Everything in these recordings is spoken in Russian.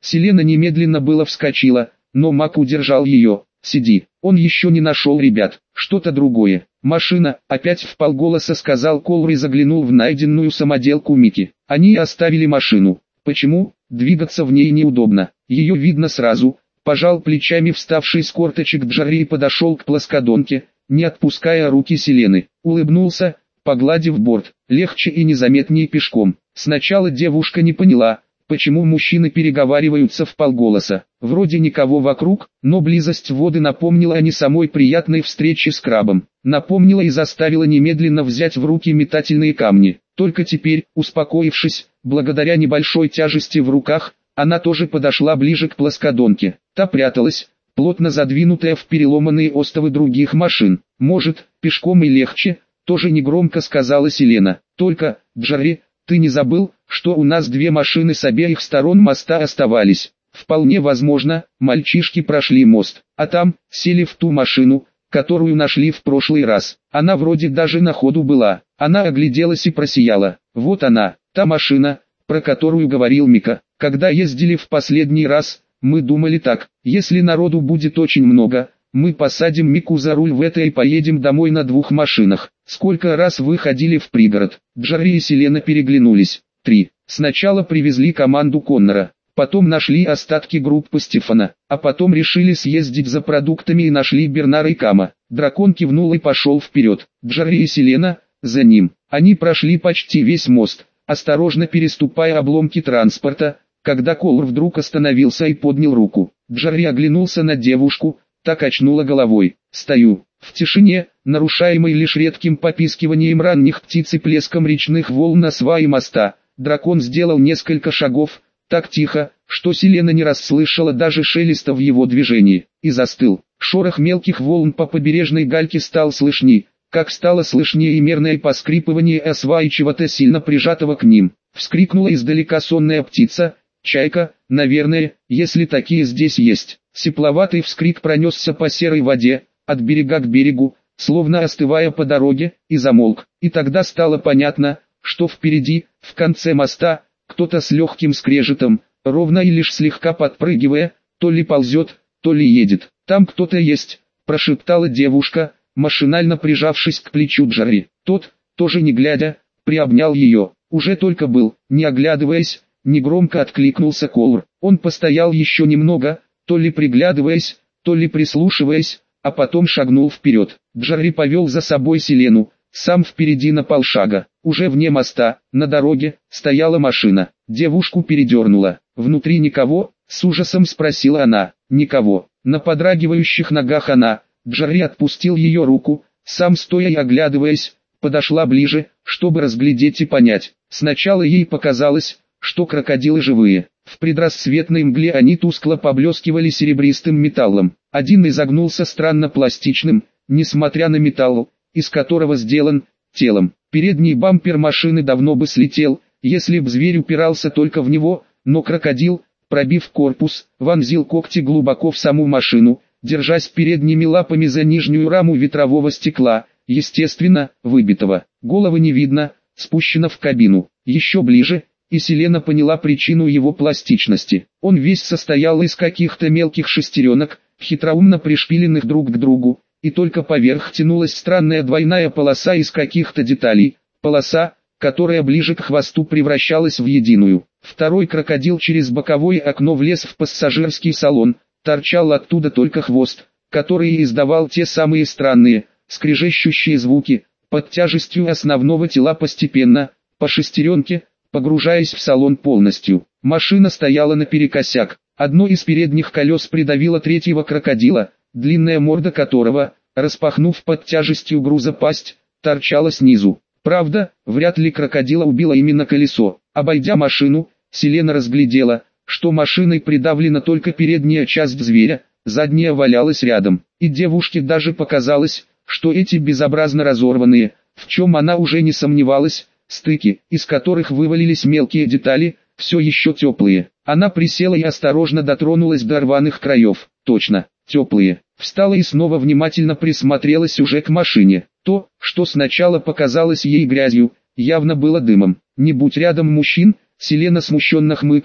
Селена немедленно было вскочила, но Мак удержал ее. «Сиди, он еще не нашел ребят, что-то другое». «Машина», опять вполголоса сказал Колор и заглянул в найденную самоделку Мики. Они оставили машину. Почему? Двигаться в ней неудобно. Ее видно сразу. Пожал плечами вставший с корточек Джарри и подошел к плоскодонке, не отпуская руки Селены. Улыбнулся, погладив борт. Легче и незаметнее пешком. Сначала девушка не поняла, почему мужчины переговариваются вполголоса. Вроде никого вокруг, но близость воды напомнила о не самой приятной встрече с крабом. Напомнила и заставила немедленно взять в руки метательные камни. Только теперь, успокоившись, благодаря небольшой тяжести в руках, она тоже подошла ближе к плоскодонке. Та пряталась, плотно задвинутая в переломанные остовы других машин. «Может, пешком и легче», тоже негромко сказала Селена. «Только, Джарри, ты не забыл, что у нас две машины с обеих сторон моста оставались?» «Вполне возможно, мальчишки прошли мост, а там, сели в ту машину, которую нашли в прошлый раз. Она вроде даже на ходу была». Она огляделась и просияла. «Вот она, та машина, про которую говорил Мика. Когда ездили в последний раз, мы думали так: если народу будет очень много, мы посадим Мику за руль в это и поедем домой на двух машинах». «Сколько раз вы ходили в пригород?» Джарри и Селена переглянулись. 3. Сначала привезли команду Коннора, потом нашли остатки группы Стефана, а потом решили съездить за продуктами и нашли Бернара и Кама. Дракон кивнул и пошел вперед. Джарри и Селена за ним. Они прошли почти весь мост, осторожно переступая обломки транспорта, когда Колор вдруг остановился и поднял руку. Джарри оглянулся на девушку, та качнула головой. «Стою». В тишине, нарушаемой лишь редким попискиванием ранних птиц и плеском речных волн на сваи моста, дракон сделал несколько шагов, так тихо, что Селена не расслышала даже шелеста в его движении, и застыл. Шорох мелких волн по побережной гальке стал слышней, как стало слышнее и мерное поскрипывание осваи чего-то сильно прижатого к ним. Вскрикнула издалека сонная птица, чайка, наверное, если такие здесь есть. Сипловатый вскрик пронесся по серой воде, от берега к берегу, словно остывая по дороге, и замолк. И тогда стало понятно, что впереди, в конце моста, кто-то с легким скрежетом, ровно и лишь слегка подпрыгивая, то ли ползет, то ли едет. «Там кто-то есть», – прошептала девушка, машинально прижавшись к плечу Джарри. Тот, тоже не глядя, приобнял ее. Уже только был, не оглядываясь, негромко откликнулся Колор. Он постоял еще немного, то ли приглядываясь, то ли прислушиваясь, а потом шагнул вперед. Джарри повел за собой Селену, сам впереди на полшага. Уже вне моста, на дороге, стояла машина. Девушку передернула. «Внутри никого?» — с ужасом спросила она. «Никого». На подрагивающих ногах она, Джарри отпустил ее руку, сам стоя и оглядываясь, подошла ближе, чтобы разглядеть и понять. Сначала ей показалось, что крокодилы живые. В предрассветной мгле они тускло поблескивали серебристым металлом. Один изогнулся странно пластичным, несмотря на металл, из которого сделан, телом. Передний бампер машины давно бы слетел, если б зверь упирался только в него, но крокодил, пробив корпус, вонзил когти глубоко в саму машину, держась передними лапами за нижнюю раму ветрового стекла, естественно, выбитого. Головы не видно, спущено в кабину. Еще ближе, и Селена поняла причину его пластичности. Он весь состоял из каких-то мелких шестеренок, хитроумно пришпиленных друг к другу, и только поверх тянулась странная двойная полоса из каких-то деталей, полоса, которая ближе к хвосту превращалась в единую. Второй крокодил через боковое окно влез в пассажирский салон, торчал оттуда только хвост, который издавал те самые странные, скрежещущие звуки, под тяжестью основного тела постепенно, по шестеренке, погружаясь в салон полностью. Машина стояла наперекосяк. Одно из передних колес придавило третьего крокодила, длинная морда которого, распахнув под тяжестью груза пасть, торчала снизу. Правда, вряд ли крокодила убило именно колесо. Обойдя машину, Селена разглядела, что машиной придавлена только передняя часть зверя, задняя валялась рядом. И девушке даже показалось, что эти безобразно разорванные, в чем она уже не сомневалась, стыки, из которых вывалились мелкие детали, все еще теплые. Она присела и осторожно дотронулась до рваных краев. Точно, теплые. Встала и снова внимательно присмотрелась уже к машине. То, что сначала показалось ей грязью, явно было дымом. Не будь рядом мужчин, Селена смущенно хмыкнула,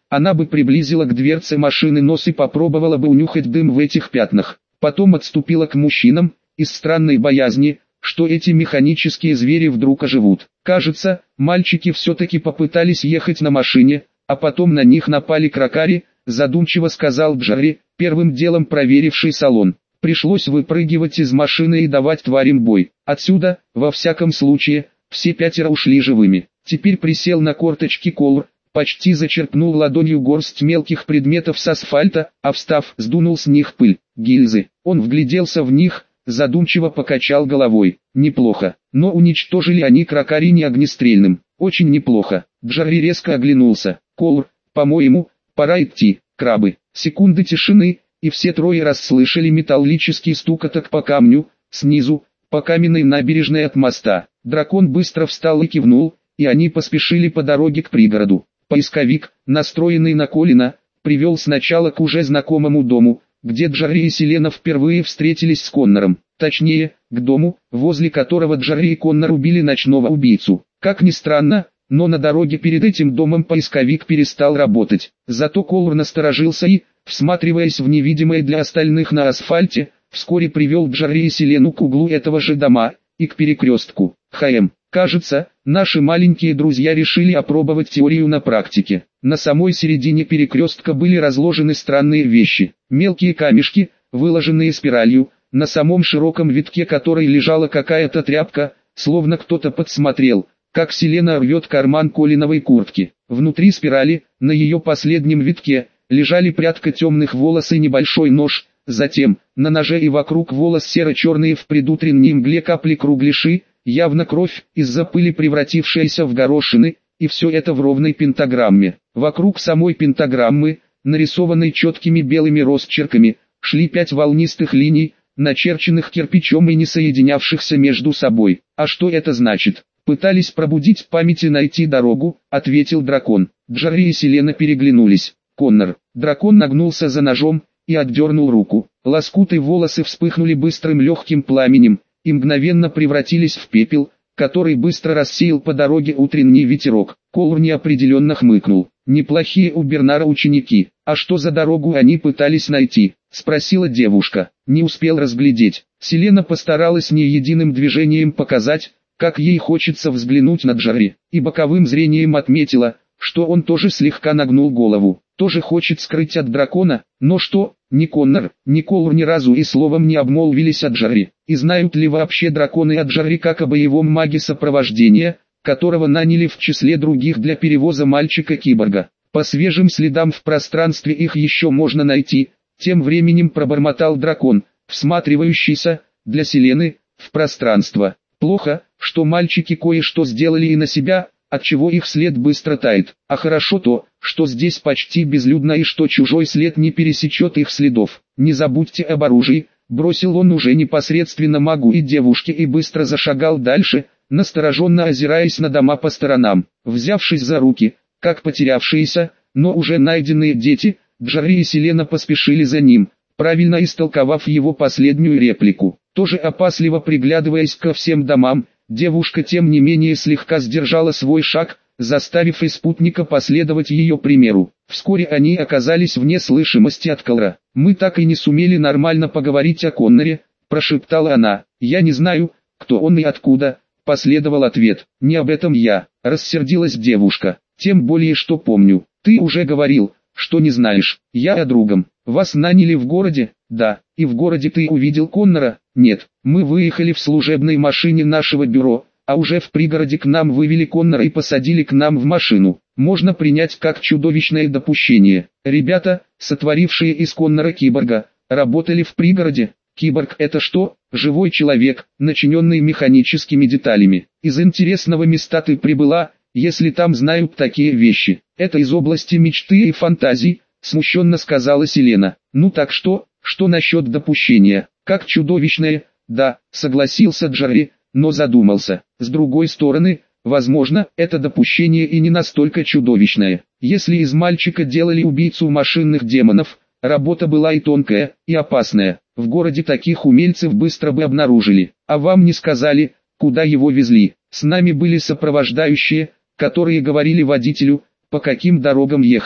она бы приблизила к дверце машины нос и попробовала бы унюхать дым в этих пятнах. Потом отступила к мужчинам, из странной боязни, что эти механические звери вдруг оживут. Кажется, мальчики все-таки попытались ехать на машине, а потом на них напали крокари, задумчиво сказал Джарри, первым делом проверивший салон. Пришлось выпрыгивать из машины и давать тварям бой. Отсюда, во всяком случае, все 5 ушли живыми. Теперь присел на корточки Колор, почти зачерпнул ладонью горсть мелких предметов с асфальта, а встав, сдунул с них пыль. Гильзы. Он вгляделся в них, задумчиво покачал головой. Неплохо. Но уничтожили они крокари не огнестрельным. Очень неплохо. Джарри резко оглянулся. Колор, по-моему, пора идти. Крабы. Секунды тишины, и все трое расслышали металлический стукоток по камню, снизу, по каменной набережной от моста. Дракон быстро встал и кивнул, и они поспешили по дороге к пригороду. Поисковик, настроенный на Колина, привел сначала к уже знакомому дому, где Джарри и Селена впервые встретились с Коннором. Точнее, к дому, возле которого Джарри и Коннор убили ночного убийцу. Как ни странно, но на дороге перед этим домом поисковик перестал работать. Зато Колор насторожился и, всматриваясь в невидимое для остальных на асфальте, вскоре привел Джарри и Селену к углу этого же дома, и к перекрестку. Кажется, наши маленькие друзья решили опробовать теорию на практике. На самой середине перекрестка были разложены странные вещи. Мелкие камешки, выложенные спиралью, на самом широком витке которой лежала какая-то тряпка, словно кто-то подсмотрел, как Селена рвет карман Колиновой куртки. Внутри спирали, на ее последнем витке, лежали прядка темных волос и небольшой нож. Затем, на ноже и вокруг волос серо-черные в предутренней мгле капли кругляши, явно кровь, из-за пыли превратившаяся в горошины, и все это в ровной пентаграмме. Вокруг самой пентаграммы, нарисованной четкими белыми росчерками, шли 5 волнистых линий, начерченных кирпичом и не соединявшихся между собой. А что это значит? Пытались пробудить память и найти дорогу, ответил дракон. Джарри и Селена переглянулись. Коннор. Дракон нагнулся за ножом и отдернул руку. Лоскуты волосы вспыхнули быстрым легким пламенем и мгновенно превратились в пепел, который быстро рассеял по дороге утренний ветерок. Колор неопределенно хмыкнул. Неплохие у Бернара ученики. А что за дорогу они пытались найти? Спросила девушка. Не успел разглядеть. Селена постаралась не единым движением показать, как ей хочется взглянуть на Джарри, и боковым зрением отметила, что он тоже слегка нагнул голову. Тоже хочет скрыть от дракона, но что, ни Коннор, ни Колор ни разу и словом не обмолвились о Джарри. И знают ли вообще драконы о Джарри как о боевом маге сопровождения, которого наняли в числе других для перевоза мальчика-киборга. По свежим следам в пространстве их еще можно найти, тем временем пробормотал дракон, всматривающийся, для Селены, в пространство. Плохо, что мальчики кое-что сделали и на себя, отчего их след быстро тает. А хорошо то, что здесь почти безлюдно и что чужой след не пересечет их следов. Не забудьте об оружии, бросил он уже непосредственно магу и девушке и быстро зашагал дальше, настороженно озираясь на дома по сторонам. Взявшись за руки, как потерявшиеся, но уже найденные дети, Джарри и Селена поспешили за ним, правильно истолковав его последнюю реплику. Тоже опасливо приглядываясь ко всем домам, девушка тем не менее слегка сдержала свой шаг, заставив и спутника последовать ее примеру. Вскоре они оказались вне слышимости от Колора. «Мы так и не сумели нормально поговорить о Конноре», – прошептала она. «Я не знаю, кто он и откуда», – последовал ответ. «Не об этом я», – рассердилась девушка. «Тем более что помню. Ты уже говорил, что не знаешь. Я о другом. Вас наняли в городе?» «Да. И в городе ты увидел Коннора?» «Нет. Мы выехали в служебной машине нашего бюро, а уже в пригороде к нам вывели Коннора и посадили к нам в машину. Можно принять как чудовищное допущение. Ребята, сотворившие из Коннора киборга, работали в пригороде. Киборг – это что? Живой человек, начиненный механическими деталями. Из интересного места ты прибыла, если там знают такие вещи. Это из области мечты и фантазий», – смущенно сказала Селена. «Ну так что насчет допущения? Как чудовищное?» «Да», – согласился Джарри, но задумался. С другой стороны, возможно, это допущение и не настолько чудовищное. Если из мальчика делали убийцу машинных демонов, работа была и тонкая, и опасная. В городе таких умельцев быстро бы обнаружили. А вам не сказали, куда его везли? С нами были сопровождающие, которые говорили водителю, по каким дорогам ехать.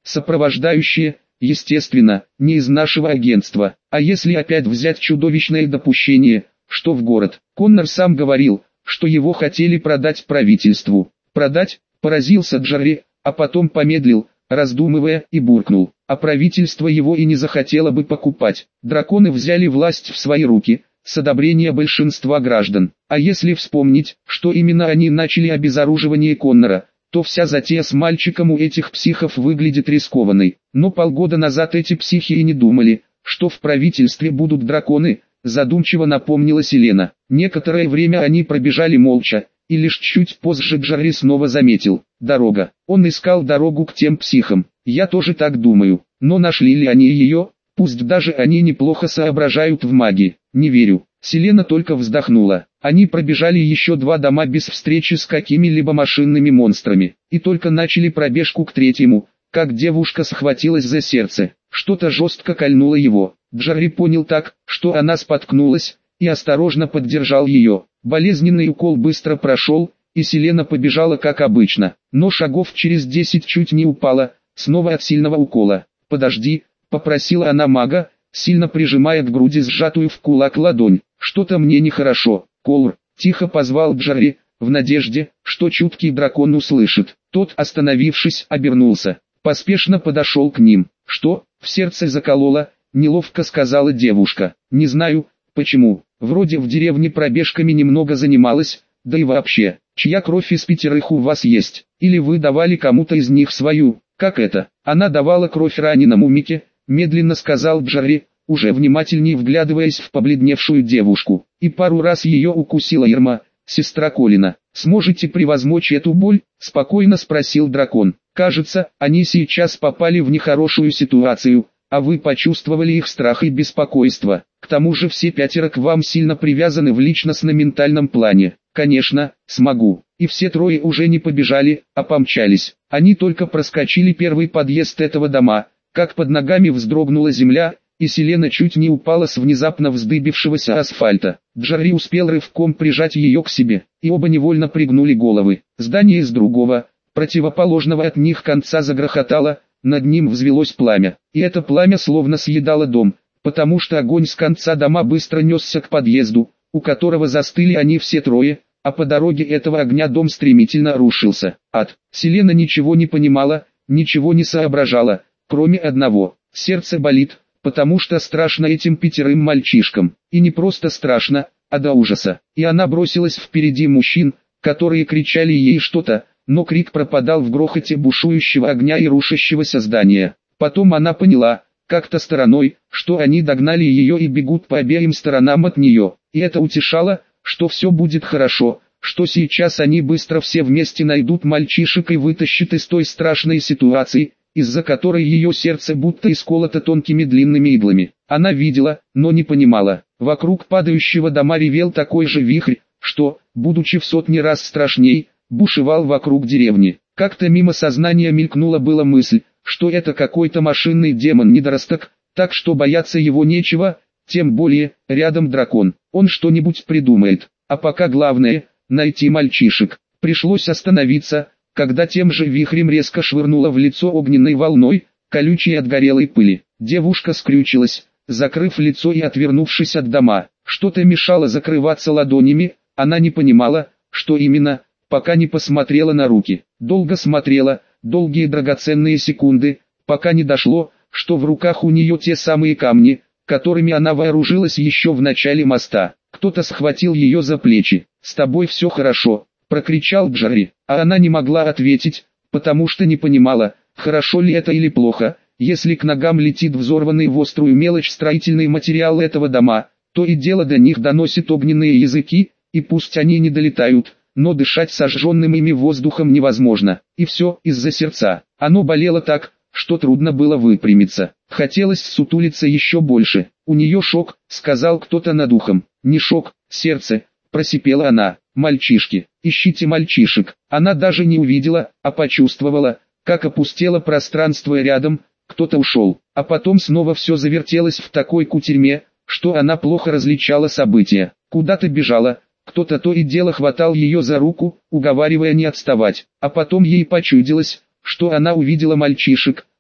Сопровождающие, естественно, не из нашего агентства. А если опять взять чудовищное допущение, что в город? Коннор сам говорил, что его хотели продать правительству. Продать? Поразился Джарри, а потом помедлил, раздумывая, и буркнул. А правительство его и не захотело бы покупать. Драконы взяли власть в свои руки, с одобрения большинства граждан. А если вспомнить, что именно они начали обезоруживание Коннора, то вся затея с мальчиком у этих психов выглядит рискованной. Но полгода назад эти психи и не думали, что в правительстве будут драконы, задумчиво напомнила Селена. Некоторое время они пробежали молча, и лишь чуть позже Джарри снова заметил: дорога. Он искал дорогу к тем психам. Я тоже так думаю. Но нашли ли они ее? Пусть даже они неплохо соображают в магии. Не верю. Селена только вздохнула. Они пробежали еще 2 дома без встречи с какими-либо машинными монстрами. И только начали пробежку к 3-му, как девушка схватилась за сердце. Что-то жестко кольнуло его. Джарри понял так, что она споткнулась, и осторожно поддержал ее. Болезненный укол быстро прошел, и Селена побежала как обычно. Но шагов через 10 чуть не упала, снова от сильного укола. «Подожди», — попросила она мага, сильно прижимая к груди сжатую в кулак ладонь. «Что-то мне нехорошо». «Колр», — тихо позвал Джарри, в надежде, что чуткий дракон услышит. Тот, остановившись, обернулся. Поспешно подошел к ним. «Что?» — в сердце закололо, неловко сказала девушка. «Не знаю, почему. Вроде в деревне пробежками немного занималась, да и вообще. Чья кровь из 5 у вас есть? Или вы давали кому-то из них свою?» «Как это?» «Она давала кровь раненому Мике», — медленно сказал Джарри, уже внимательнее вглядываясь в побледневшую девушку. «И пару раз ее укусила Ирма, сестра Колина. Сможете превозмочь эту боль?» — спокойно спросил дракон. «Кажется, они сейчас попали в нехорошую ситуацию, а вы почувствовали их страх и беспокойство. К тому же все 5 к вам сильно привязаны в личностно-ментальном плане». «Конечно, смогу». И все 3 уже не побежали, а помчались. Они только проскочили 1-й подъезд этого дома, как под ногами вздрогнула земля, и Селена чуть не упала с внезапно вздыбившегося асфальта. Джарри успел рывком прижать ее к себе, и оба невольно пригнули головы. Здание с другого, противоположного от них конца загрохотало, над ним взвелось пламя. И это пламя словно съедало дом, потому что огонь с конца дома быстро несся к подъезду, у которого застыли они все 3, а по дороге этого огня дом стремительно рушился. Селена ничего не понимала, ничего не соображала, кроме одного: сердце болит, потому что страшно этим 5 мальчишкам. И не просто страшно, а до ужаса. И она бросилась впереди мужчин, которые кричали ей что-то, но крик пропадал в грохоте бушующего огня и рушащегося здания. Потом она поняла, как-то стороной, что они догнали ее и бегут по обеим сторонам от нее. И это утешало, что все будет хорошо, что сейчас они быстро все вместе найдут мальчишек и вытащат из той страшной ситуации, из-за которой ее сердце будто исколото тонкими длинными иглами. Она видела, но не понимала. Вокруг падающего дома ревел такой же вихрь, что, будучи в 100 раз страшней, бушевал вокруг деревни. Как-то мимо сознания мелькнула была мысль, что это какой-то машинный демон-недоросток, так что бояться его нечего, тем более, рядом дракон. Он что-нибудь придумает. А пока главное — найти мальчишек. Пришлось остановиться, когда тем же вихрем резко швырнуло в лицо огненной волной, колючей от горелой пыли. Девушка скрючилась, закрыв лицо и отвернувшись от дома. Что-то мешало закрываться ладонями, она не понимала, что именно, пока не посмотрела на руки. Долго смотрела, долгие драгоценные секунды, пока не дошло, что в руках у нее те самые камни, которыми она вооружилась еще в начале моста. Кто-то схватил ее за плечи. «С тобой все хорошо», — прокричал Джарри, а она не могла ответить, потому что не понимала, хорошо ли это или плохо. Если к ногам летит взорванный в острую мелочь строительный материал этого дома, то и дело до них доносит огненные языки, и пусть они не долетают, но дышать сожженным ими воздухом невозможно. И все из-за сердца. Оно болело так, что трудно было выпрямиться. Хотелось сутулиться еще больше. «У нее шок», — сказал кто-то над ухом. «Не шок, сердце», — просипела она. «Мальчишки, ищите мальчишек». Она даже не увидела, а почувствовала, как опустело пространство рядом. Кто-то ушел, а потом снова все завертелось в такой кутерьме, что она плохо различала события. Куда-то бежала, кто-то то и дело хватал ее за руку, уговаривая не отставать. А потом ей почудилось, что она увидела мальчишек,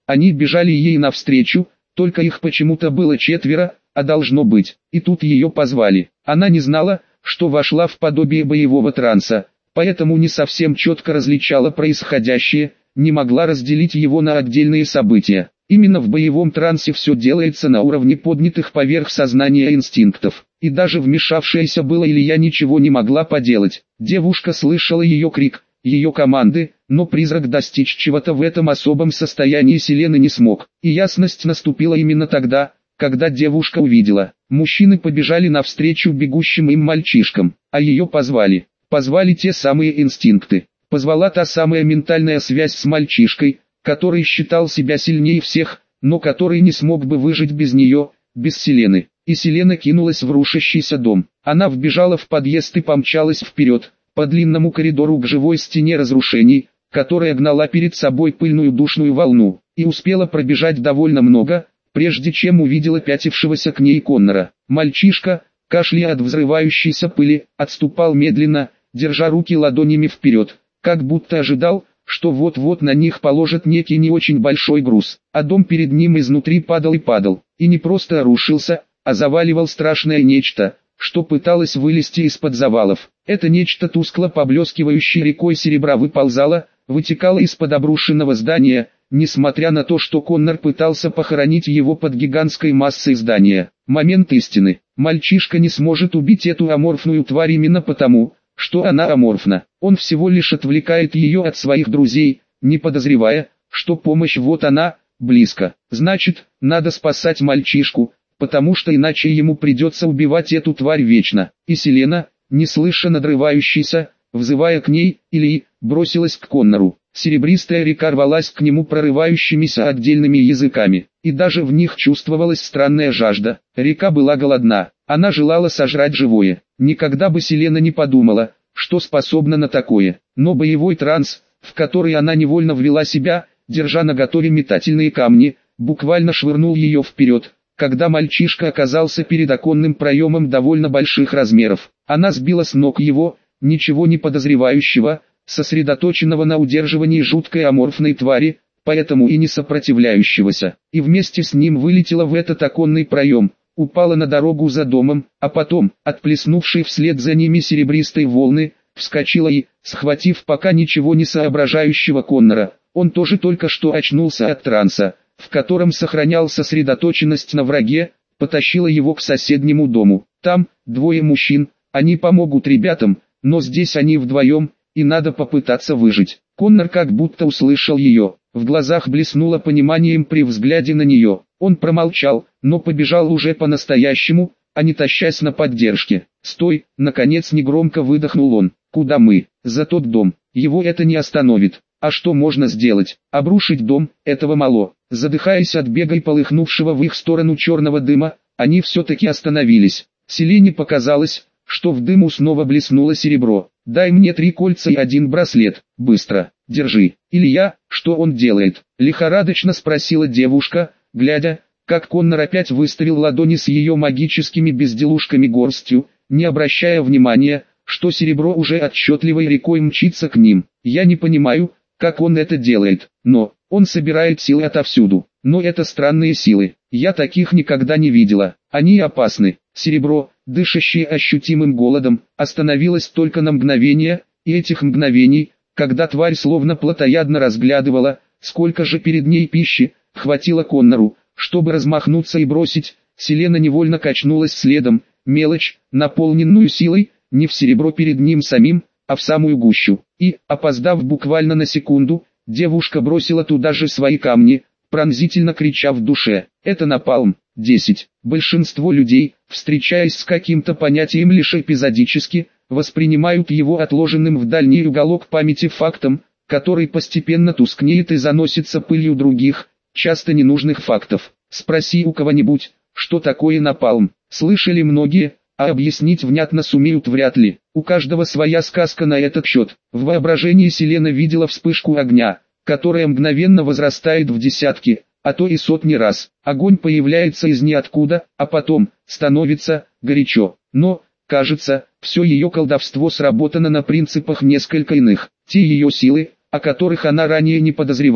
Они бежали ей навстречу, только их почему-то было 4, а должно быть. И тут ее позвали. Она не знала, что вошла в подобие боевого транса, поэтому не совсем четко различала происходящее, не могла разделить его на отдельные события. Именно в боевом трансе все делается на уровне поднятых поверх сознания инстинктов. И даже вмешавшаяся была Илья ничего не могла поделать. Девушка слышала ее крик, ее команды, но призрак достичь чего-то в этом особом состоянии Селены не смог. И ясность наступила именно тогда, когда девушка увидела. Мужчины побежали навстречу бегущим им мальчишкам, а ее позвали. Позвали те самые инстинкты. Позвала та самая ментальная связь с мальчишкой, который считал себя сильнее всех, но который не смог бы выжить без нее, без Селены. И Селена кинулась в рушащийся дом. Она вбежала в подъезд и помчалась вперед, по длинному коридору к живой стене разрушений, которая гнала перед собой пыльную душную волну, и успела пробежать довольно много, прежде чем увидела пятившегося к ней Коннора. Мальчишка, кашляя от взрывающейся пыли, отступал медленно, держа руки ладонями вперед, как будто ожидал, что вот-вот на них положат некий не очень большой груз, а дом перед ним изнутри падал и падал, и не просто рушился, а заваливал страшное нечто, что пыталось вылезти из-под завалов. Это нечто тускло поблескивающей рекой серебра выползало, вытекало из-под обрушенного здания, несмотря на то, что Коннор пытался похоронить его под гигантской массой здания. Момент истины. Мальчишка не сможет убить эту аморфную тварь именно потому, что она аморфна. Он всего лишь отвлекает ее от своих друзей, не подозревая, что помощь вот она, близко. Значит, надо спасать мальчишку, потому что иначе ему придется убивать эту тварь вечно. И Селена, не слыша надрывающейся, взывая к ней, Ильи, бросилась к Коннору. Серебристая река рвалась к нему прорывающимися отдельными языками, и даже в них чувствовалась странная жажда. Река была голодна, она желала сожрать живое. Никогда бы Селена не подумала, что способна на такое. Но боевой транс, в который она невольно ввела себя, держа наготове метательные камни, буквально швырнул ее вперед, когда мальчишка оказался перед оконным проемом довольно больших размеров. Она сбила с ног его, ничего не подозревающего, сосредоточенного на удерживании жуткой аморфной твари, поэтому и не сопротивляющегося, и вместе с ним вылетела в этот оконный проем, упала на дорогу за домом, а потом, отплеснувшей вслед за ними серебристой волны, вскочила и, схватив пока ничего не соображающего Коннора, он тоже только что очнулся от транса, в котором сохранял сосредоточенность на враге, потащила его к соседнему дому. Там, 2 мужчин, они помогут ребятам, но здесь они вдвоем, и надо попытаться выжить. Коннор как будто услышал ее, в глазах блеснуло пониманием при взгляде на нее. Он промолчал, но побежал уже по-настоящему, а не тащась на поддержке. «Стой!» — наконец негромко выдохнул он. «Куда мы? За тот дом. Его это не остановит. А что можно сделать? Обрушить дом? Этого мало». Задыхаясь от бега и полыхнувшего в их сторону черного дыма, они все-таки остановились. Селене показалось, что в дыму снова блеснуло серебро. «Дай мне 3 кольца и 1 браслет, быстро, держи». «Илья, что он делает?» — лихорадочно спросила девушка, глядя, как Коннор опять выставил ладони с ее магическими безделушками горстью, не обращая внимания, что серебро уже отчетливой рекой мчится к ним. «Я не понимаю, как он это делает, но он собирает силы отовсюду. Но это странные силы, я таких никогда не видела, они опасны». Серебро, дышащее ощутимым голодом, остановилось только на мгновение, и этих мгновений, когда тварь словно плотоядно разглядывала, сколько же перед ней пищи, хватило Коннору, чтобы размахнуться и бросить. Селена невольно качнулась следом, мелочь, наполненную силой, не в серебро перед ним самим, а в самую гущу. И, опоздав буквально на секунду, девушка бросила туда же свои камни, пронзительно крича в душе: «Это напалм!» 10. Большинство людей, встречаясь с каким-то понятием лишь эпизодически, воспринимают его отложенным в дальний уголок памяти фактом, который постепенно тускнеет и заносится пылью других, часто ненужных фактов. Спроси у кого-нибудь, что такое напалм. Слышали многие, а объяснить внятно сумеют вряд ли. У каждого своя сказка на этот счет. В воображении Селена видела вспышку огня, которая мгновенно возрастает в десятки, а то и сотни раз. Огонь появляется из ниоткуда, а потом становится горячо. Но, кажется, все ее колдовство сработано на принципах несколько иных. Те ее силы, о которых она ранее не подозревала,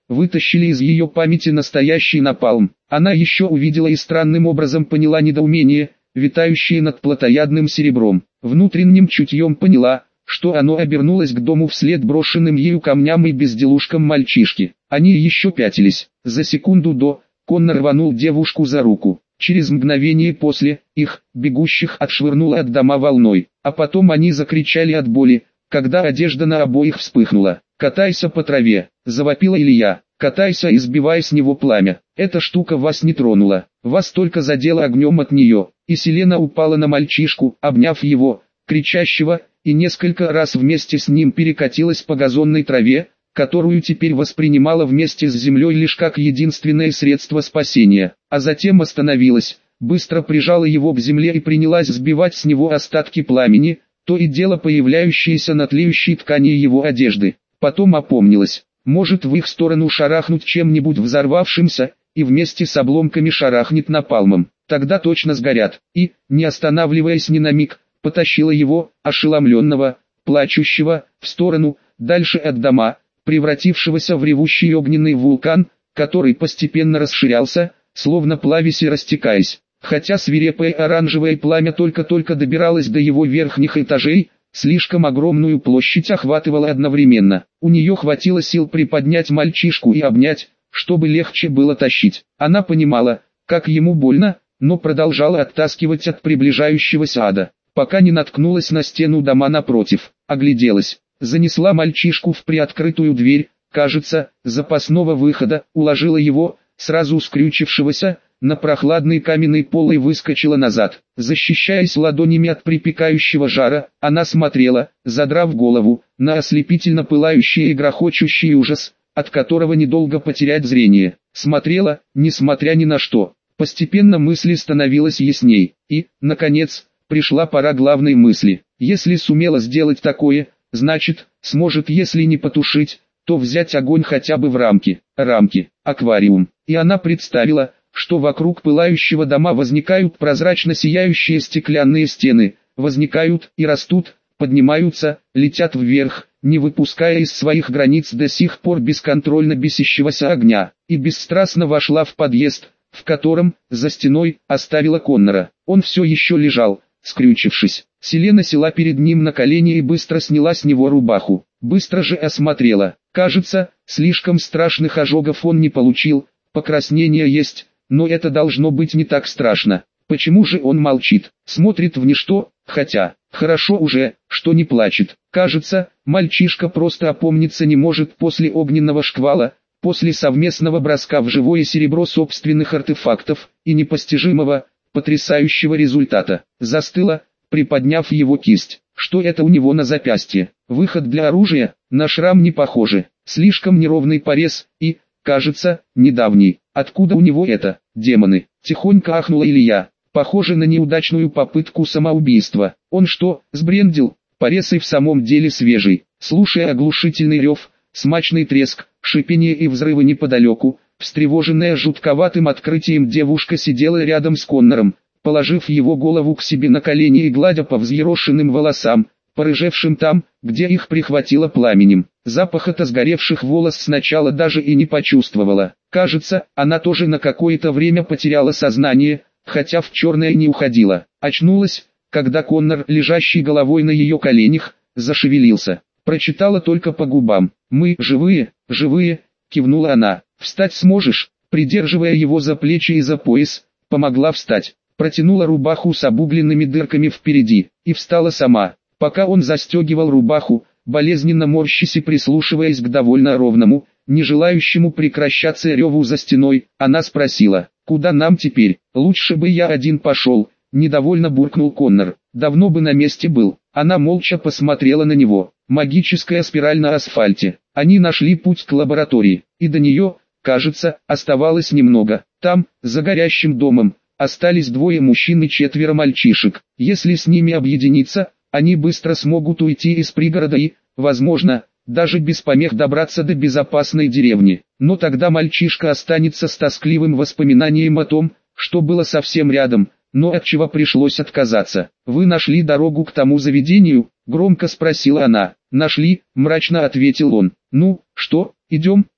вытащили из ее памяти настоящий напалм. Она еще увидела и странным образом поняла недоумение, витающее над плотоядным серебром. Внутренним чутьем поняла, что оно обернулось к дому вслед брошенным ею камням и безделушкам мальчишки. Они еще пятились. За секунду до, Коннор рванул девушку за руку. Через мгновение после, их, бегущих, отшвырнуло от дома волной, а потом они закричали от боли, когда одежда на обоих вспыхнула. «Катайся по траве!» – завопила Илья. «Катайся и сбивай с него пламя. Эта штука вас не тронула, вас только задела огнем от нее». И Селена упала на мальчишку, обняв его, кричащего, и несколько раз вместе с ним перекатилась по газонной траве, которую теперь воспринимала вместе с землей лишь как единственное средство спасения, а затем остановилась, быстро прижала его к земле и принялась сбивать с него остатки пламени, то и дело появляющиеся на тлеющей ткани его одежды. Потом опомнилась, может в их сторону шарахнуть чем-нибудь взорвавшимся, и вместе с обломками шарахнет напалмом, тогда точно сгорят, и, не останавливаясь ни на миг, потащила его, ошеломленного, плачущего, в сторону, дальше от дома, превратившегося в ревущий огненный вулкан, который постепенно расширялся, словно плавясь и растекаясь. Хотя свирепое оранжевое пламя только-только добиралось до его верхних этажей, слишком огромную площадь охватывало одновременно. У нее хватило сил приподнять мальчишку и обнять, чтобы легче было тащить. Она понимала, как ему больно, но продолжала оттаскивать от приближающегося ада, пока не наткнулась на стену дома напротив. Огляделась, занесла мальчишку в приоткрытую дверь, кажется, запасного выхода, уложила его, сразу скрючившегося, на прохладный каменный пол и выскочила назад. Защищаясь ладонями от припекающего жара, она смотрела, задрав голову, на ослепительно пылающий и грохочущий ужас, от которого недолго потерять зрение. Смотрела, несмотря ни на что. Постепенно мысли становилась ясней, и, наконец, пришла пора главной мысли. Если сумела сделать такое, значит, сможет, если не потушить, то взять огонь хотя бы в рамки, аквариум. И она представила, что вокруг пылающего дома возникают прозрачно сияющие стеклянные стены, возникают и растут, поднимаются, летят вверх, не выпуская из своих границ до сих пор бесконтрольно бесящегося огня, и бесстрастно вошла в подъезд, в котором, за стеной, оставила Коннора. Он все еще лежал, скрючившись. Селена села перед ним на колени и быстро сняла с него рубаху. Быстро же осмотрела. Кажется, слишком страшных ожогов он не получил, покраснение есть, но это должно быть не так страшно. Почему же он молчит, смотрит в ничто, хотя, хорошо уже, что не плачет. Кажется, мальчишка просто опомниться не может после огненного шквала, после совместного броска в живое серебро собственных артефактов, и непостижимого, потрясающего результата. Застыла, приподняв его кисть. Что это у него на запястье? Выход для оружия? На шрам не похоже. Слишком неровный порез и, кажется, недавний. Откуда у него это? Демоны. Тихонько ахнула Илья. Похоже на неудачную попытку самоубийства. Он что, сбрендил? Порез и в самом деле свежий. Слушая оглушительный рев, смачный треск, шипение и взрывы неподалеку, встревоженная жутковатым открытием девушка сидела рядом с Коннором, положив его голову к себе на колени и гладя по взъерошенным волосам, порыжевшим там, где их прихватило пламенем. Запаха-то сгоревших волос сначала даже и не почувствовала. Кажется, она тоже на какое-то время потеряла сознание, хотя в черное не уходила. Очнулась, когда Коннор, лежащий головой на ее коленях, зашевелился. Прочитала только по губам. «Мы живые, живые», кивнула она. «Встать сможешь?» Придерживая его за плечи и за пояс, помогла встать. Протянула рубаху с обугленными дырками впереди, и встала сама. Пока он застегивал рубаху, болезненно морщась и прислушиваясь к довольно ровному, не желающему прекращаться реву за стеной, она спросила: «Куда нам теперь? Лучше бы я один пошел», недовольно буркнул Коннор. «Давно бы на месте был». Она молча посмотрела на него. Магическая спираль на асфальте. Они нашли путь к лаборатории, и до нее, кажется, оставалось немного. Там, за горящим домом, остались двое мужчин и 4 мальчишек. Если с ними объединиться, они быстро смогут уйти из пригорода и, возможно, даже без помех добраться до безопасной деревни. Но тогда мальчишка останется с тоскливым воспоминанием о том, что было совсем рядом, но от чего пришлось отказаться. «Вы нашли дорогу к тому заведению?» – громко спросила она. «Нашли», – мрачно ответил он. «Ну, что, идем?»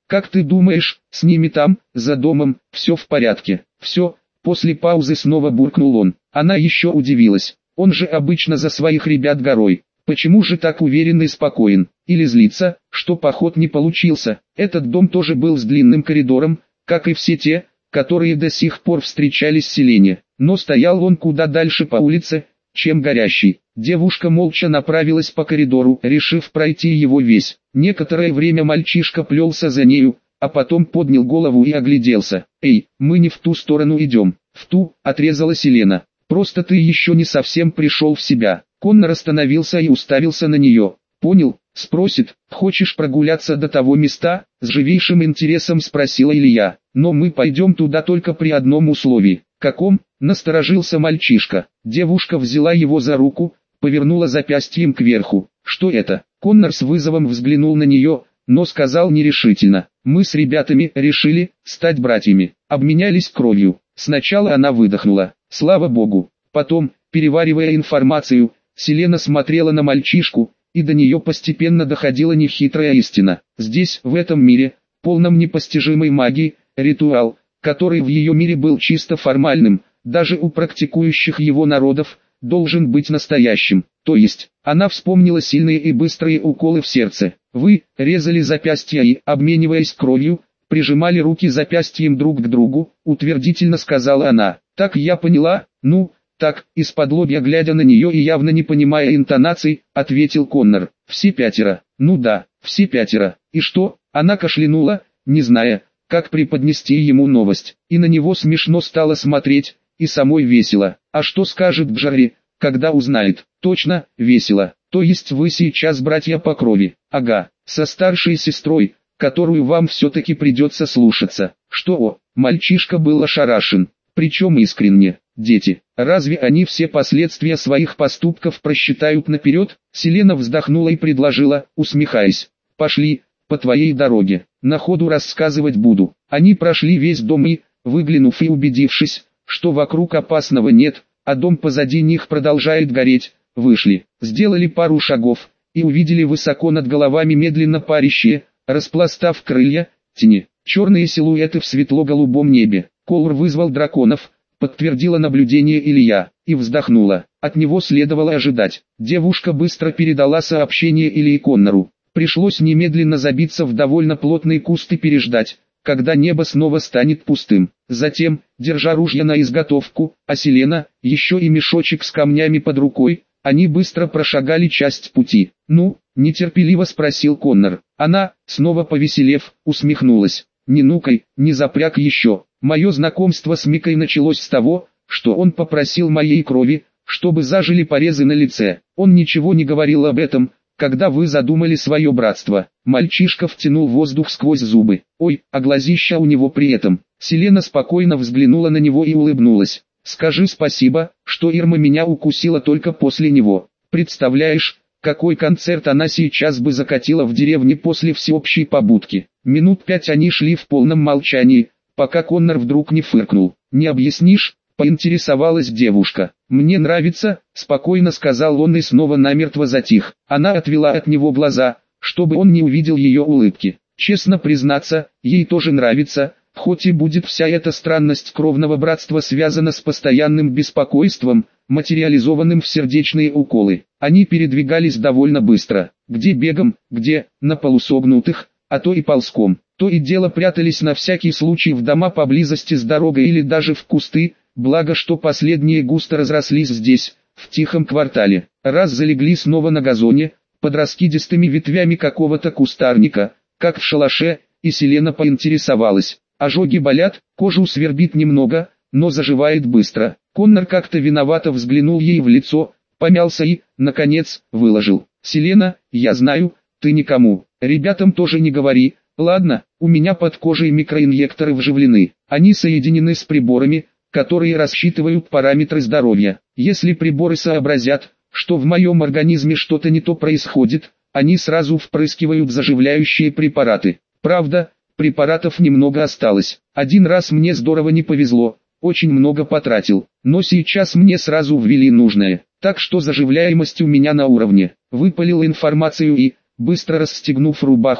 Как ты думаешь, с ними там, за домом, все в порядке? Все, после паузы снова буркнул он. Она еще удивилась. Он же обычно за своих ребят горой. Почему же так уверен и спокоен? Или злится, что поход не получился? Этот дом тоже был с длинным коридором, как и все те, которые до сих пор встречались в селении. Но стоял он куда дальше по улице, чем горящий. Девушка молча направилась по коридору, решив пройти его весь. Некоторое время мальчишка плелся за нею, а потом поднял голову и огляделся. «Эй, мы не в ту сторону идем». «В ту», — отрезала Селена. «Просто ты еще не совсем пришел в себя». Коннор остановился и уставился на нее. «Понял?» — спросит. «Хочешь прогуляться до того места?» — с живейшим интересом спросила Илья. «Но мы пойдем туда только при одном условии». «Каком?» — насторожился мальчишка. Девушка взяла его за руку, повернула запястьем кверху. «Что это?» Коннор с вызовом взглянул на нее, но сказал нерешительно. «Мы с ребятами решили стать братьями». Обменялись кровью. Сначала она выдохнула. «Слава Богу». Потом, переваривая информацию, Селена смотрела на мальчишку, и до нее постепенно доходила нехитрая истина. Здесь, в этом мире, полном непостижимой магии, ритуал, который в ее мире был чисто формальным, даже у практикующих его народов, должен быть настоящим. То есть, она вспомнила сильные и быстрые уколы в сердце. Вы резали запястья и, обмениваясь кровью, прижимали руки запястьем друг к другу, утвердительно сказала она. Так я поняла, ну, так, из-под-лобья глядя на нее и явно не понимая интонаций, ответил Коннор. Все пятеро. Ну да, все пятеро. И что? Она кашлянула, не зная, как преподнести ему новость. И на него смешно стало смотреть, и самой весело. А что скажет Бжари, когда узнает? Точно, весело. То есть вы сейчас братья по крови? Ага, со старшей сестрой, которую вам все-таки придется слушаться. Что? Мальчишка был ошарашен. Причем искренне. Дети, разве они все последствия своих поступков просчитают наперед? Селена вздохнула и предложила, усмехаясь. Пошли, по твоей дороге. На ходу рассказывать буду. Они прошли весь дом и, выглянув и убедившись, что вокруг опасного нет, а дом позади них продолжает гореть, вышли, сделали пару шагов, и увидели высоко над головами медленно парящие, распластав крылья, тени, черные силуэты в светло-голубом небе. Колор вызвал драконов, подтвердила наблюдение Илья, и вздохнула. От него следовало ожидать. Девушка быстро передала сообщение Ильи Коннору. Пришлось немедленно забиться в довольно плотный куст и переждать, когда небо снова станет пустым. Затем, держа ружья на изготовку, а Селена, еще и мешочек с камнями под рукой, они быстро прошагали часть пути. «Ну?» – нетерпеливо спросил Коннор. Она, снова повеселев, усмехнулась. «Не нукай, не запряг еще». Мое знакомство с Микой началось с того, что он попросил моей крови, чтобы зажили порезы на лице. Он ничего не говорил об этом, когда вы задумали свое братство. Мальчишка втянул воздух сквозь зубы. Ой, а глазища у него при этом. Селена спокойно взглянула на него и улыбнулась. Скажи спасибо, что Ирма меня укусила только после него. Представляешь, какой концерт она сейчас бы закатила в деревне после всеобщей побудки. Минут 5 они шли в полном молчании, пока Коннор вдруг не фыркнул. «Не объяснишь?» – поинтересовалась девушка. «Мне нравится», – спокойно сказал он и снова намертво затих. Она отвела от него глаза, чтобы он не увидел ее улыбки. Честно признаться, ей тоже нравится, хоть и будет вся эта странность кровного братства связана с постоянным беспокойством, материализованным в сердечные уколы. Они передвигались довольно быстро, где бегом, где на полусогнутых, а то и ползком. То и дело прятались на всякий случай в дома поблизости с дорогой или даже в кусты, благо что последние густо разрослись здесь, в тихом квартале. Раз залегли снова на газоне, под раскидистыми ветвями какого-то кустарника, как в шалаше, и Селена поинтересовалась. Ожоги болят, кожу свербит немного, но заживает быстро. Коннор как-то виновато взглянул ей в лицо, помялся и, наконец, выложил. «Селена, я знаю, ты никому, ребятам тоже не говори. Ладно, у меня под кожей микроинъекторы вживлены. Они соединены с приборами, которые рассчитывают параметры здоровья. Если приборы сообразят, что в моем организме что-то не то происходит, они сразу впрыскивают заживляющие препараты. Правда, препаратов немного осталось. Один раз мне здорово не повезло, очень много потратил. Но сейчас мне сразу ввели нужное. Так что заживляемость у меня на уровне». Выпалил информацию и, быстро расстегнув рубаху,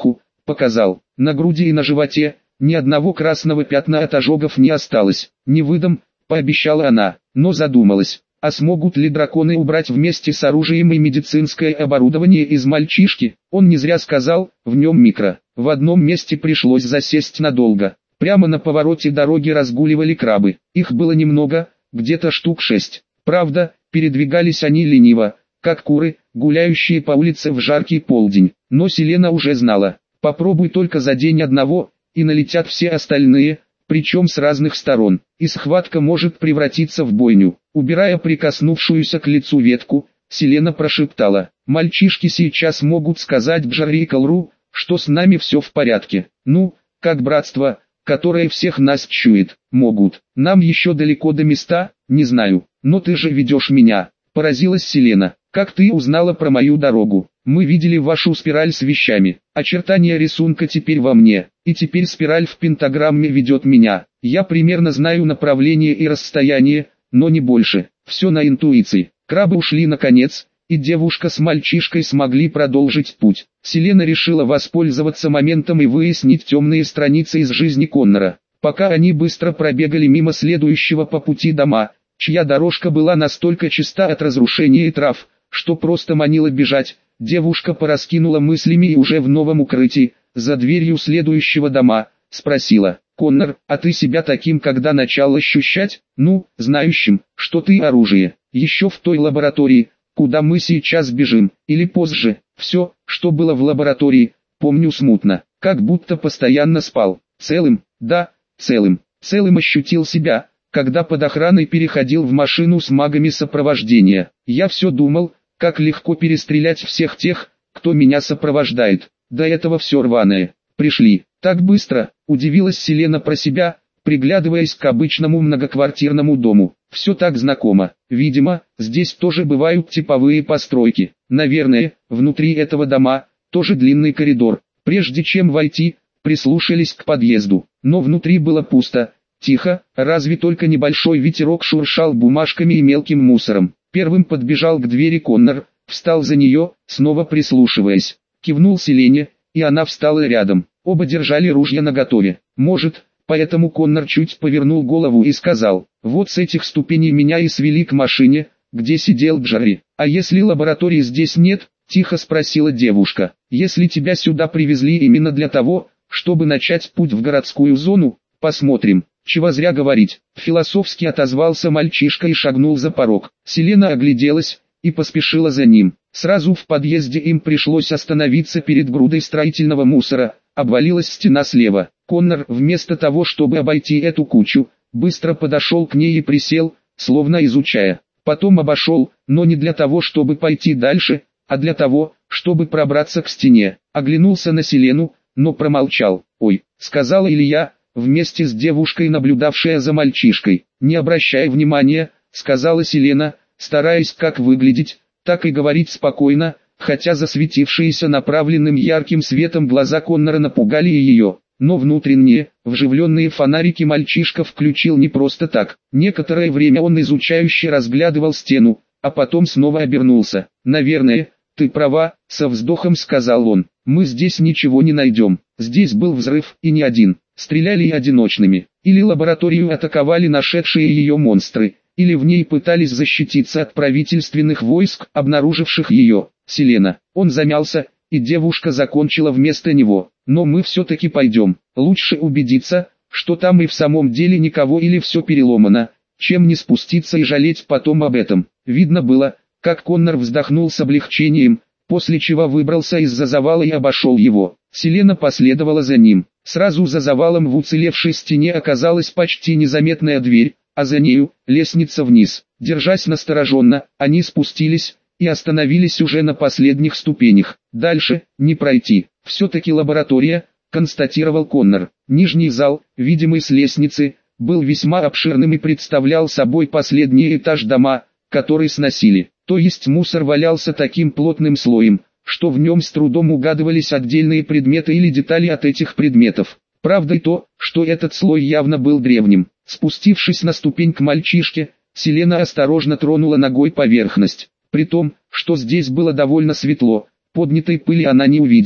Показал. На груди и на животе ни одного красного пятна от ожогов не осталось. Не выдам, пообещала она, но задумалась. А смогут ли драконы убрать вместе с оружием и медицинское оборудование из мальчишки? Он не зря сказал, в нем микро. В одном месте пришлось засесть надолго. Прямо на повороте дороги разгуливали крабы. Их было немного, где-то штук 6. Правда, передвигались они лениво, как куры, гуляющие по улице в жаркий полдень. Но Селена уже знала. Попробуй только за день одного, и налетят все остальные, причем с разных сторон, и схватка может превратиться в бойню. Убирая прикоснувшуюся к лицу ветку, Селена прошептала: «Мальчишки сейчас могут сказать Джарри и Колру, что с нами все в порядке. Ну, как братство, которое всех нас чует, могут. Нам еще далеко до места, не знаю, но ты же ведешь меня». Поразилась Селена. «Как ты узнала про мою дорогу? Мы видели вашу спираль с вещами. Очертания рисунка теперь во мне, и теперь спираль в пентаграмме ведет меня. Я примерно знаю направление и расстояние, но не больше. Все на интуиции». Крабы ушли наконец, и девушка с мальчишкой смогли продолжить путь. Селена решила воспользоваться моментом и выяснить темные страницы из жизни Коннора. Пока они быстро пробегали мимо следующего по пути дома, чья дорожка была настолько чиста от разрушения и трав, что просто манила бежать, девушка пораскинула мыслями и уже в новом укрытии, за дверью следующего дома, спросила: «Коннор, а ты себя таким когда начал ощущать? Ну, знающим, что ты оружие, еще в той лаборатории, куда мы сейчас бежим, или позже?» Все, что было в лаборатории, помню смутно, как будто постоянно спал. Целым, да, целым ощутил себя, когда под охраной переходил в машину с магами сопровождения. Я все думал, как легко перестрелять всех тех, кто меня сопровождает. До этого все рваное. Пришли. Так быстро, удивилась Селена про себя, приглядываясь к обычному многоквартирному дому. Все так знакомо. Видимо, здесь тоже бывают типовые постройки. Наверное, внутри этого дома тоже длинный коридор. Прежде чем войти, прислушались к подъезду. Но внутри было пусто. Тихо, разве только небольшой ветерок шуршал бумажками и мелким мусором. Первым подбежал к двери Коннор, встал за нее, снова прислушиваясь. Кивнул Селене, и она встала рядом. Оба держали ружья наготове. Может, поэтому Коннор чуть повернул голову и сказал: «Вот с этих ступеней меня и свели к машине, где сидел Джарри. А если лаборатории здесь нет?» – тихо спросила девушка. «Если тебя сюда привезли именно для того, чтобы начать путь в городскую зону, посмотрим». «Чего зря говорить», — философски отозвался мальчишка и шагнул за порог. Селена огляделась и поспешила за ним. Сразу в подъезде им пришлось остановиться перед грудой строительного мусора, обвалилась стена слева. Коннор, вместо того чтобы обойти эту кучу, быстро подошел к ней и присел, словно изучая. Потом обошел, но не для того чтобы пойти дальше, а для того, чтобы пробраться к стене. Оглянулся на Селену, но промолчал. «Ой», — сказала Илья, вместе с девушкой, наблюдавшая за мальчишкой. «Не обращай внимания», — сказала Селена, стараясь как выглядеть, так и говорить спокойно, хотя засветившиеся направленным ярким светом глаза Коннора напугали ее. Но внутренние, вживленные фонарики мальчишка включил не просто так. Некоторое время он изучающе разглядывал стену, а потом снова обернулся. «Наверное, ты права», — со вздохом сказал он. «Мы здесь ничего не найдем. Здесь был взрыв, и не один. Стреляли и одиночными. Или лабораторию атаковали нашедшие ее монстры, или в ней пытались защититься от правительственных войск, обнаруживших ее». «Селена». Он замялся, и девушка закончила вместо него. «Но мы все-таки пойдем. Лучше убедиться, что там и в самом деле никого или все переломано, чем не спуститься и жалеть потом об этом». Видно было, как Коннор вздохнул с облегчением, после чего выбрался из-за завала и обошел его. Селена последовала за ним. Сразу за завалом в уцелевшей стене оказалась почти незаметная дверь, а за нею лестница вниз. Держась настороженно, они спустились и остановились уже на последних ступенях. «Дальше не пройти. Все-таки лаборатория», — констатировал Коннор. Нижний зал, видимый с лестницы, был весьма обширным и представлял собой последний этаж дома, который сносили. То есть мусор валялся таким плотным слоем, что в нем с трудом угадывались отдельные предметы или детали от этих предметов. Правда и то, что этот слой явно был древним. Спустившись на ступень к мальчишке, Селена осторожно тронула ногой поверхность. При том, что здесь было довольно светло, поднятой пыли она не увидела.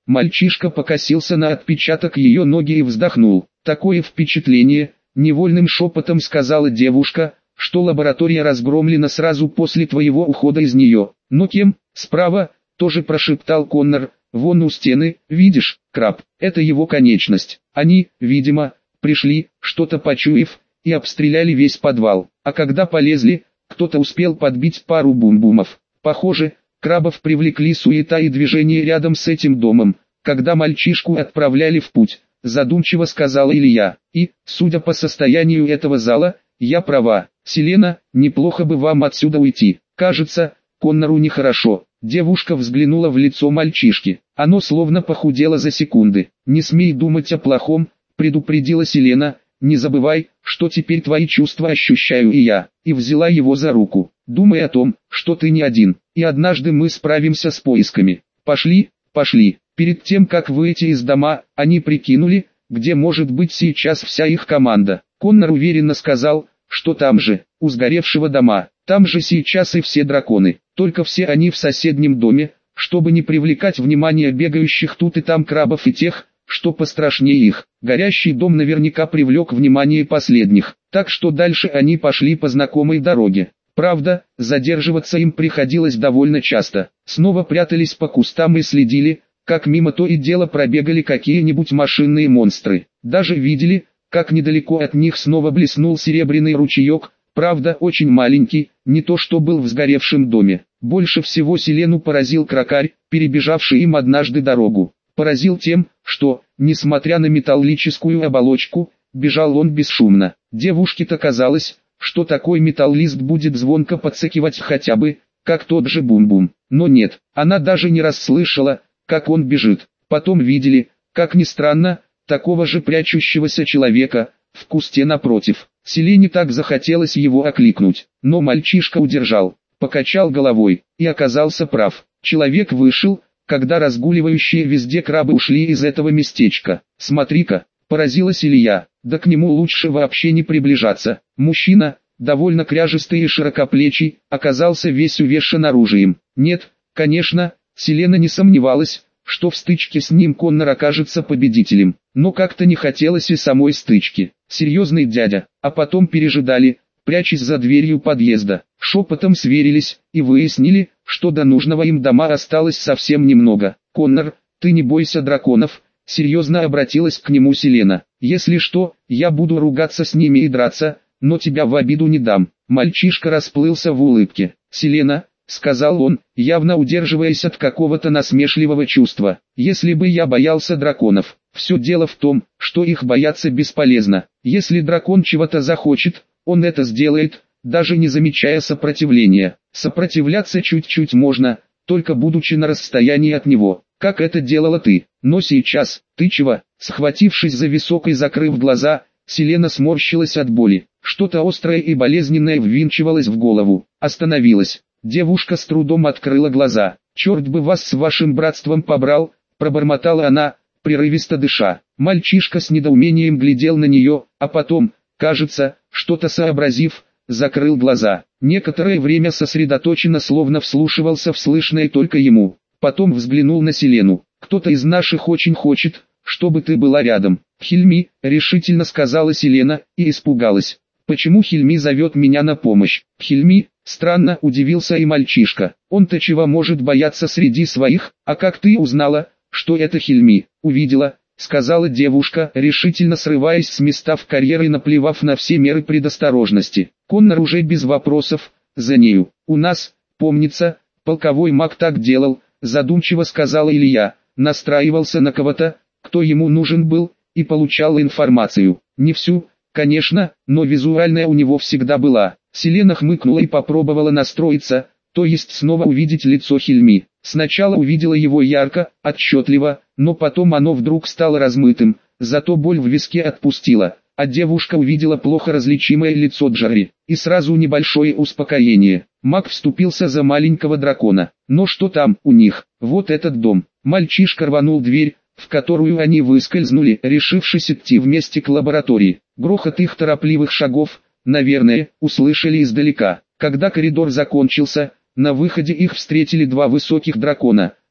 Мальчишка покосился на отпечаток ее ноги и вздохнул. Такое впечатление, невольным шепотом сказала девушка, что лаборатория разгромлена сразу после твоего ухода из нее. Но кем? Справа, тоже прошептал Коннор. Вон у стены, видишь, краб, это его конечность. Они, видимо, пришли, что-то почуяв, и обстреляли весь подвал. А когда полезли, кто-то успел подбить пару бум-бумов. Похоже, крабов привлекли суета и движение рядом с этим домом, когда мальчишку отправляли в путь, задумчиво сказала Илья. И, судя по состоянию этого зала, я права. Селена, неплохо бы вам отсюда уйти. Кажется, Коннору нехорошо. Девушка взглянула в лицо мальчишки. Оно словно похудело за секунды. Не смей думать о плохом, предупредила Селена. Не забывай, что теперь твои чувства ощущаю и я. И взяла его за руку. Думай о том, что ты не один. И однажды мы справимся с поисками. Пошли, пошли. Перед тем как выйти из дома, они прикинули, где может быть сейчас вся их команда. Коннор уверенно сказал, что там же, у сгоревшего дома. Там же сейчас и все драконы, только все они в соседнем доме, чтобы не привлекать внимание бегающих тут и там крабов и тех, что пострашнее их. Горящий дом наверняка привлек внимание последних, так что дальше они пошли по знакомой дороге. Правда, задерживаться им приходилось довольно часто. Снова прятались по кустам и следили, как мимо то и дело пробегали какие-нибудь машинные монстры. Даже видели, как недалеко от них снова блеснул серебряный ручеек, правда очень маленький, не то что был в сгоревшем доме. Больше всего Селену поразил крокарь, перебежавший им однажды дорогу. Поразил тем, что, несмотря на металлическую оболочку, бежал он бесшумно. Девушке-то казалось, что такой металлист будет звонко подсекивать хотя бы, как тот же бум-бум. Но нет, она даже не расслышала, как он бежит. Потом видели, как ни странно, такого же прячущегося человека, в кусте напротив. Селене так захотелось его окликнуть, но мальчишка удержал, покачал головой, и оказался прав. Человек вышел, когда разгуливающие везде крабы ушли из этого местечка. Смотри-ка, поразилась Илья, да к нему лучше вообще не приближаться. Мужчина, довольно кряжистый и широкоплечий, оказался весь увешан оружием. Нет, конечно, Селена не сомневалась, что в стычке с ним Коннор окажется победителем, но как-то не хотелось и самой стычки. Серьезный дядя, а потом пережидали, прячась за дверью подъезда, шепотом сверились и выяснили, что до нужного им дома осталось совсем немного. «Коннор, ты не бойся драконов», — серьезно обратилась к нему Селена. «Если что, я буду ругаться с ними и драться, но тебя в обиду не дам». Мальчишка расплылся в улыбке. «Селена», — сказал он, явно удерживаясь от какого-то насмешливого чувства, «если бы я боялся драконов, все дело в том, что их бояться бесполезно. Если дракон чего-то захочет, он это сделает, даже не замечая сопротивления. Сопротивляться чуть-чуть можно, только будучи на расстоянии от него, как это делала ты. Но сейчас, ты чего?» Схватившись за висок и закрыв глаза, Селена сморщилась от боли. Что-то острое и болезненное ввинчивалось в голову. Остановилась. Девушка с трудом открыла глаза. «Черт бы вас с вашим братством побрал», — пробормотала она, прерывисто дыша. Мальчишка с недоумением глядел на нее, а потом, кажется, что-то сообразив, закрыл глаза. Некоторое время сосредоточенно словно вслушивался в слышное только ему. Потом взглянул на Селену. «Кто-то из наших очень хочет, чтобы ты была рядом». «Хильми», — решительно сказала Селена, и испугалась. «Почему Хильми зовет меня на помощь?» «Хильми?» — странно удивился и мальчишка. «Он-то чего может бояться среди своих? А как ты узнала, что это Хильми?» «Увидела», — сказала девушка, решительно срываясь с места в карьер и наплевав на все меры предосторожности. Коннор уже без вопросов, за нею. «У нас, помнится, полковой маг так делал», — задумчиво сказала Илья, настраивался на кого-то, кто ему нужен был, и получал информацию. Не всю, конечно, но визуальная у него всегда была. Селена хмыкнула и попробовала настроиться, то есть снова увидеть лицо Хильми. Сначала увидела его ярко, отчетливо, но потом оно вдруг стало размытым, зато боль в виске отпустила, а девушка увидела плохо различимое лицо Джарри, и сразу небольшое успокоение. Маг вступился за маленького дракона. Но что там у них? Вот этот дом. Мальчишка рванул дверь, в которую они выскользнули, решившись идти вместе к лаборатории. Грохот их торопливых шагов, наверное, услышали издалека. Когда коридор закончился, на выходе их встретили два высоких дракона,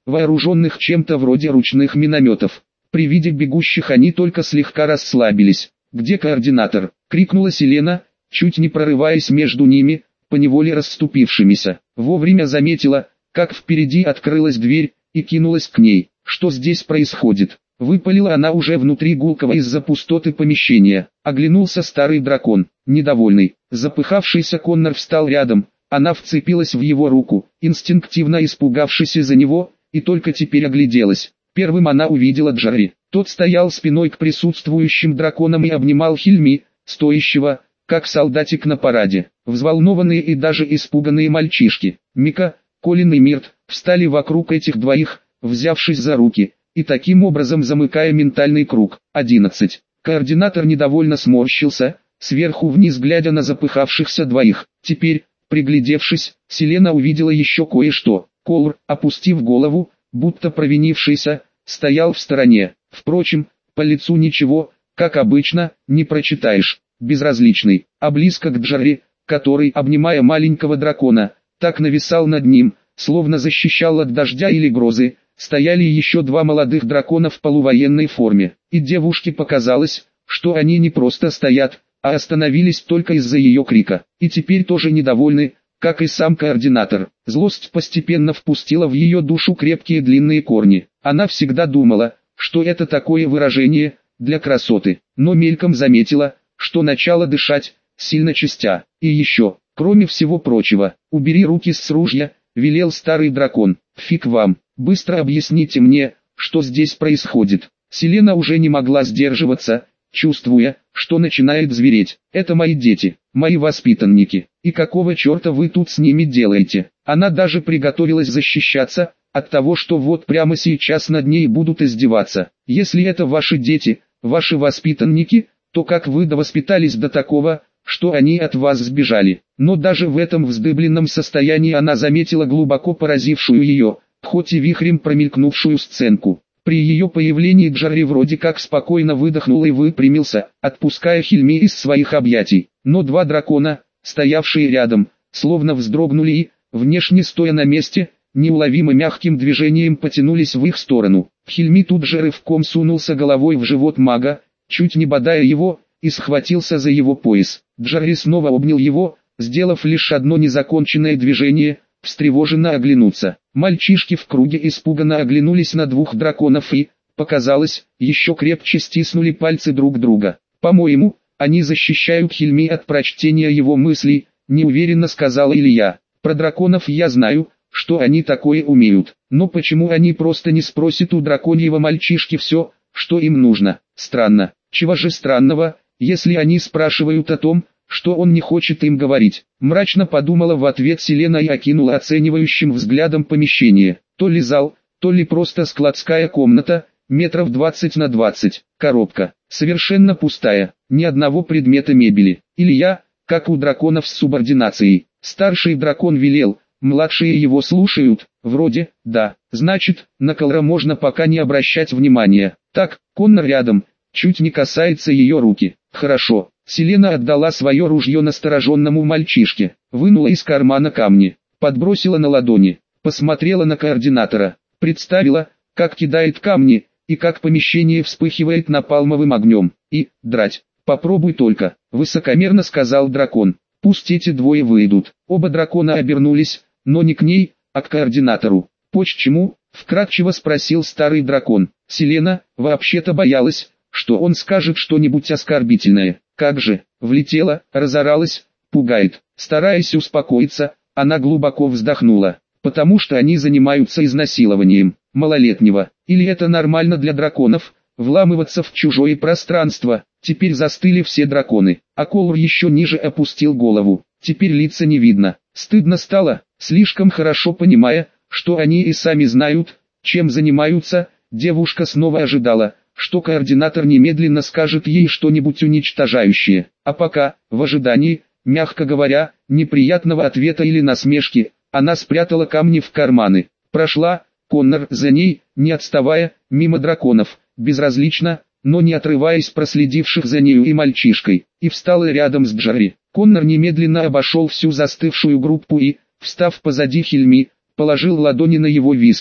вооруженных чем-то вроде ручных минометов. При виде бегущих они только слегка расслабились. «Где координатор?» — крикнула Селена, чуть не прорываясь между ними, поневоле расступившимися. Вовремя заметила, как впереди открылась дверь, и кинулась к ней. «Что здесь происходит?» — выпалила она уже внутри гулкого из-за пустоты помещения. Оглянулся старый дракон, недовольный. Запыхавшийся Коннор встал рядом, она вцепилась в его руку, инстинктивно испугавшись из-за него, и только теперь огляделась. Первым она увидела Джарри. Тот стоял спиной к присутствующим драконам и обнимал Хильми, стоящего, как солдатик на параде. Взволнованные и даже испуганные мальчишки, Мика, Колин и Мирт, встали вокруг этих двоих, взявшись за руки, и таким образом замыкая ментальный круг. 11. Координатор недовольно сморщился, сверху вниз глядя на запыхавшихся двоих. Теперь, приглядевшись, Селена увидела еще кое-что. Колр, опустив голову, будто провинившийся, стоял в стороне. Впрочем, по лицу ничего, как обычно, не прочитаешь. Безразличный, а близко к Джарри, который, обнимая маленького дракона, так нависал над ним, словно защищал от дождя или грозы, стояли еще два молодых дракона в полувоенной форме. И девушке показалось, что они не просто стоят, а остановились только из-за ее крика. И теперь тоже недовольны, как и сам координатор. Злость постепенно впустила в ее душу крепкие длинные корни. Она всегда думала, что это такое выражение для красоты, но мельком заметила, что начало дышать, сильно частя. И еще, кроме всего прочего, убери руки с ружья, велел старый дракон. Фиг вам, быстро объясните мне, что здесь происходит. Селена уже не могла сдерживаться, чувствуя, что начинает звереть. Это мои дети, мои воспитанники, и какого черта вы тут с ними делаете? Она даже приготовилась защищаться от того, что вот прямо сейчас над ней будут издеваться. Если это ваши дети, ваши воспитанники, то как вы довоспитались до такого, что они от вас сбежали? Но даже в этом вздыбленном состоянии она заметила глубоко поразившую ее, хоть и вихрем промелькнувшую сценку. При ее появлении Джарри вроде как спокойно выдохнул и выпрямился, отпуская Хильми из своих объятий. Но два дракона, стоявшие рядом, словно вздрогнули и, внешне стоя на месте, неуловимо мягким движением потянулись в их сторону. Хильми тут же рывком сунулся головой в живот мага, чуть не бодая его, и схватился за его пояс. Джарри снова обнял его, сделав лишь одно незаконченное движение, встревоженно оглянуться. Мальчишки в круге испуганно оглянулись на двух драконов и, показалось, еще крепче стиснули пальцы друг друга. «По-моему, они защищают Хильми от прочтения его мыслей», — неуверенно сказал Илья. «Про драконов я знаю, что они такое умеют, но почему они просто не спросят у драконьего мальчишки все, что им нужно? Странно». «Чего же странного, если они спрашивают о том, что он не хочет им говорить?» Мрачно подумала в ответ Селена и окинула оценивающим взглядом помещение. То ли зал, то ли просто складская комната, метров 20 на 20. Коробка, совершенно пустая, ни одного предмета мебели. Илья, как у драконов с субординацией. Старший дракон велел, младшие его слушают, вроде, да. Значит, на Колра можно пока не обращать внимания. Так, Коннор рядом, чуть не касается ее руки. Хорошо. Селена отдала свое ружье настороженному мальчишке, вынула из кармана камни, подбросила на ладони, посмотрела на координатора, представила, как кидает камни, и как помещение вспыхивает напалмовым огнем. И, драть, попробуй только, высокомерно сказал дракон. Пусть эти двое выйдут. Оба дракона обернулись, но не к ней, а к координатору. «Почему?» — вкратчиво спросил старый дракон. Селена, вообще-то боялась, что он скажет что-нибудь оскорбительное. Как же, влетела, разоралась, пугает. Стараясь успокоиться, она глубоко вздохнула. Потому что они занимаются изнасилованием малолетнего. Или это нормально для драконов, вламываться в чужое пространство? Теперь застыли все драконы, а Колор еще ниже опустил голову. Теперь лица не видно. Стыдно стало, слишком хорошо понимая, что они и сами знают, чем занимаются. Девушка снова ожидала, что координатор немедленно скажет ей что-нибудь уничтожающее. А пока, в ожидании, мягко говоря, неприятного ответа или насмешки, она спрятала камни в карманы. Прошла, Коннор за ней, не отставая, мимо драконов, безразлично, но не отрываясь проследивших за нею и мальчишкой, и встала рядом с Джарри. Коннор немедленно обошел всю застывшую группу и, встав позади Хильми, положил ладони на его виски.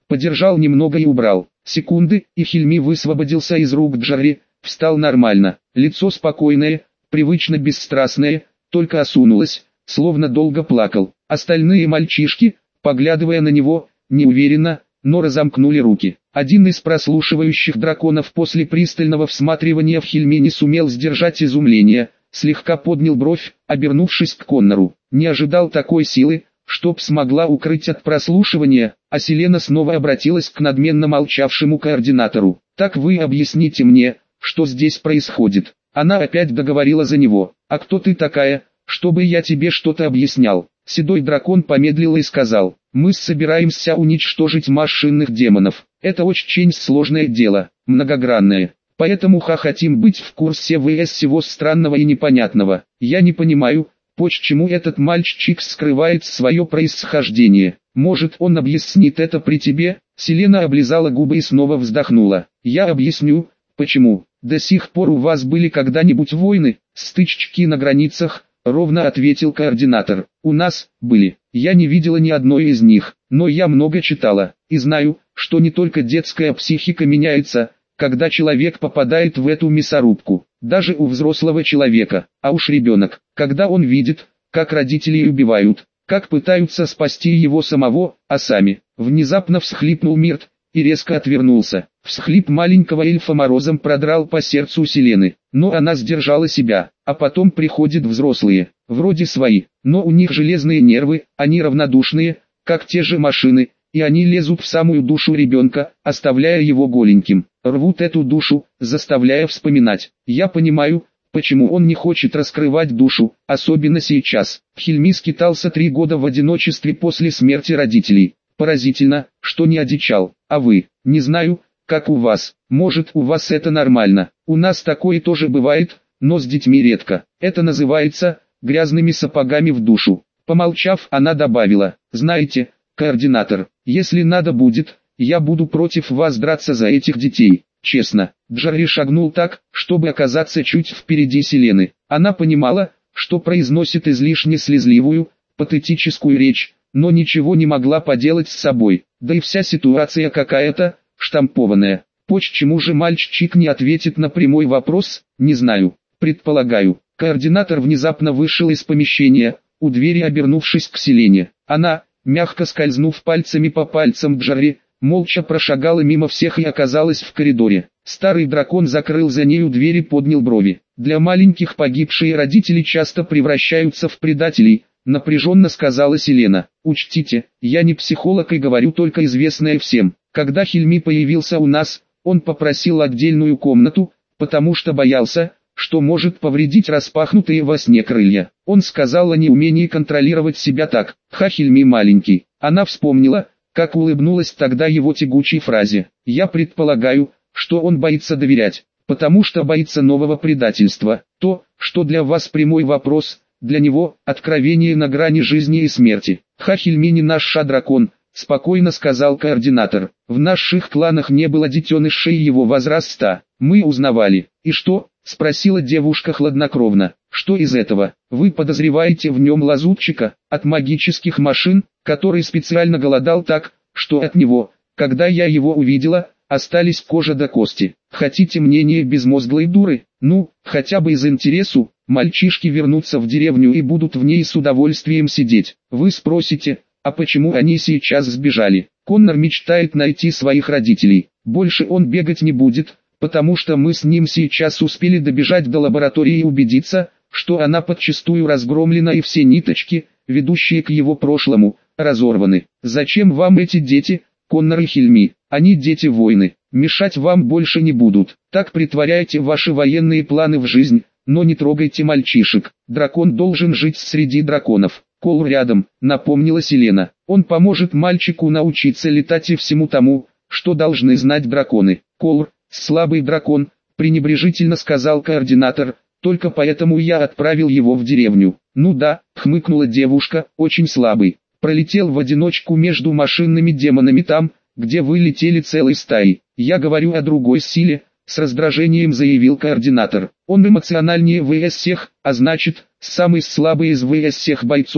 Подержал немного и убрал. Секунды, и Хильми высвободился из рук Джарри, встал нормально. Лицо спокойное, привычно бесстрастное, только осунулось, словно долго плакал. Остальные мальчишки, поглядывая на него, неуверенно, но разомкнули руки. Один из прослушивающих драконов после пристального всматривания в Хильми не сумел сдержать изумления, слегка поднял бровь, обернувшись к Коннору. Не ожидал такой силы, чтоб смогла укрыть от прослушивания, а Селена снова обратилась к надменно молчавшему координатору. «Так вы объясните мне, что здесь происходит?» Она опять договорила за него. «А кто ты такая, чтобы я тебе что-то объяснял?» Седой дракон помедлил и сказал: «Мы собираемся уничтожить машинных демонов. Это очень сложное дело, многогранное. Поэтому хотим быть в курсе всего странного и непонятного. Я не понимаю, почему этот мальчик скрывает свое происхождение. Может, он объяснит это при тебе?» Селена облизала губы и снова вздохнула. «Я объясню, почему. До сих пор у вас были когда-нибудь войны, стычки на границах?» Ровно ответил координатор. «У нас были. Я не видела ни одной из них, но я много читала, и знаю, что не только детская психика меняется, когда человек попадает в эту мясорубку, даже у взрослого человека, а уж ребенок, когда он видит, как родители убивают, как пытаются спасти его самого, а сами». Внезапно всхлипнул Мирт и резко отвернулся. Всхлип маленького эльфа морозом продрал по сердцу Селены, но она сдержала себя. А потом приходят взрослые, вроде свои, но у них железные нервы, они равнодушные, как те же машины, и они лезут в самую душу ребенка, оставляя его голеньким, рвут эту душу, заставляя вспоминать. Я понимаю, почему он не хочет раскрывать душу, особенно сейчас. Хильми скитался 3 года в одиночестве после смерти родителей. Поразительно, что не одичал. А вы? Не знаю, как у вас. Может, у вас это нормально. У нас такое тоже бывает, но с детьми редко. Это называется грязными сапогами в душу. Помолчав, она добавила: знаете, координатор, если надо будет, я буду против вас драться за этих детей. Честно. Джарри шагнул так, чтобы оказаться чуть впереди Селены. Она понимала, что произносит излишне слезливую, патетическую речь, но ничего не могла поделать с собой. Да и вся ситуация какая-то штампованная. Почему же мальчик не ответит на прямой вопрос, не знаю. Предполагаю. Координатор внезапно вышел из помещения, у двери обернувшись к Селене. Она, мягко скользнув пальцами по пальцам Джарри, молча прошагала мимо всех и оказалась в коридоре. Старый дракон закрыл за нею дверь и поднял брови. «Для маленьких погибшие родители часто превращаются в предателей», напряженно сказала Селена. «Учтите, я не психолог и говорю только известное всем. Когда Хильми появился у нас, он попросил отдельную комнату, потому что боялся, что может повредить распахнутые во сне крылья. Он сказал о неумении контролировать себя так. Хильми маленький». Она вспомнила, как улыбнулась тогда его тягучей фразе. «Я предполагаю, что он боится доверять, потому что боится нового предательства. То, что для вас прямой вопрос, для него откровение на грани жизни и смерти». «Хильми не наш дракон», спокойно сказал координатор. «В наших кланах не было детенышей его возраста. Мы узнавали». «И что?» спросила девушка хладнокровно. «Что из этого? Вы подозреваете в нем лазутчика от магических машин, который специально голодал так, что от него, когда я его увидела, остались кожа до кости. Хотите мнение безмозглой дуры? Ну, хотя бы из интересу, мальчишки вернутся в деревню и будут в ней с удовольствием сидеть. Вы спросите, а почему они сейчас сбежали? Коннор мечтает найти своих родителей. Больше он бегать не будет, потому что мы с ним сейчас успели добежать до лаборатории и убедиться, что она подчистую разгромлена и все ниточки, ведущие к его прошлому, разорваны. Зачем вам эти дети, Коннор и Хильми? Они дети войны, мешать вам больше не будут. Так притворяйте ваши военные планы в жизнь, но не трогайте мальчишек. Дракон должен жить среди драконов». «Кол рядом», напомнила Селена. «Он поможет мальчику научиться летать и всему тому, что должны знать драконы». «Кол, слабый дракон», пренебрежительно сказал координатор, «только поэтому я отправил его в деревню». «Ну да», хмыкнула девушка, «очень слабый. Пролетел в одиночку между машинными демонами там, где вы летели целой стаей. Я говорю о другой силе», с раздражением заявил координатор. «Он эмоциональнее ВС всех, а значит, самый слабый из ВС всех бойцов,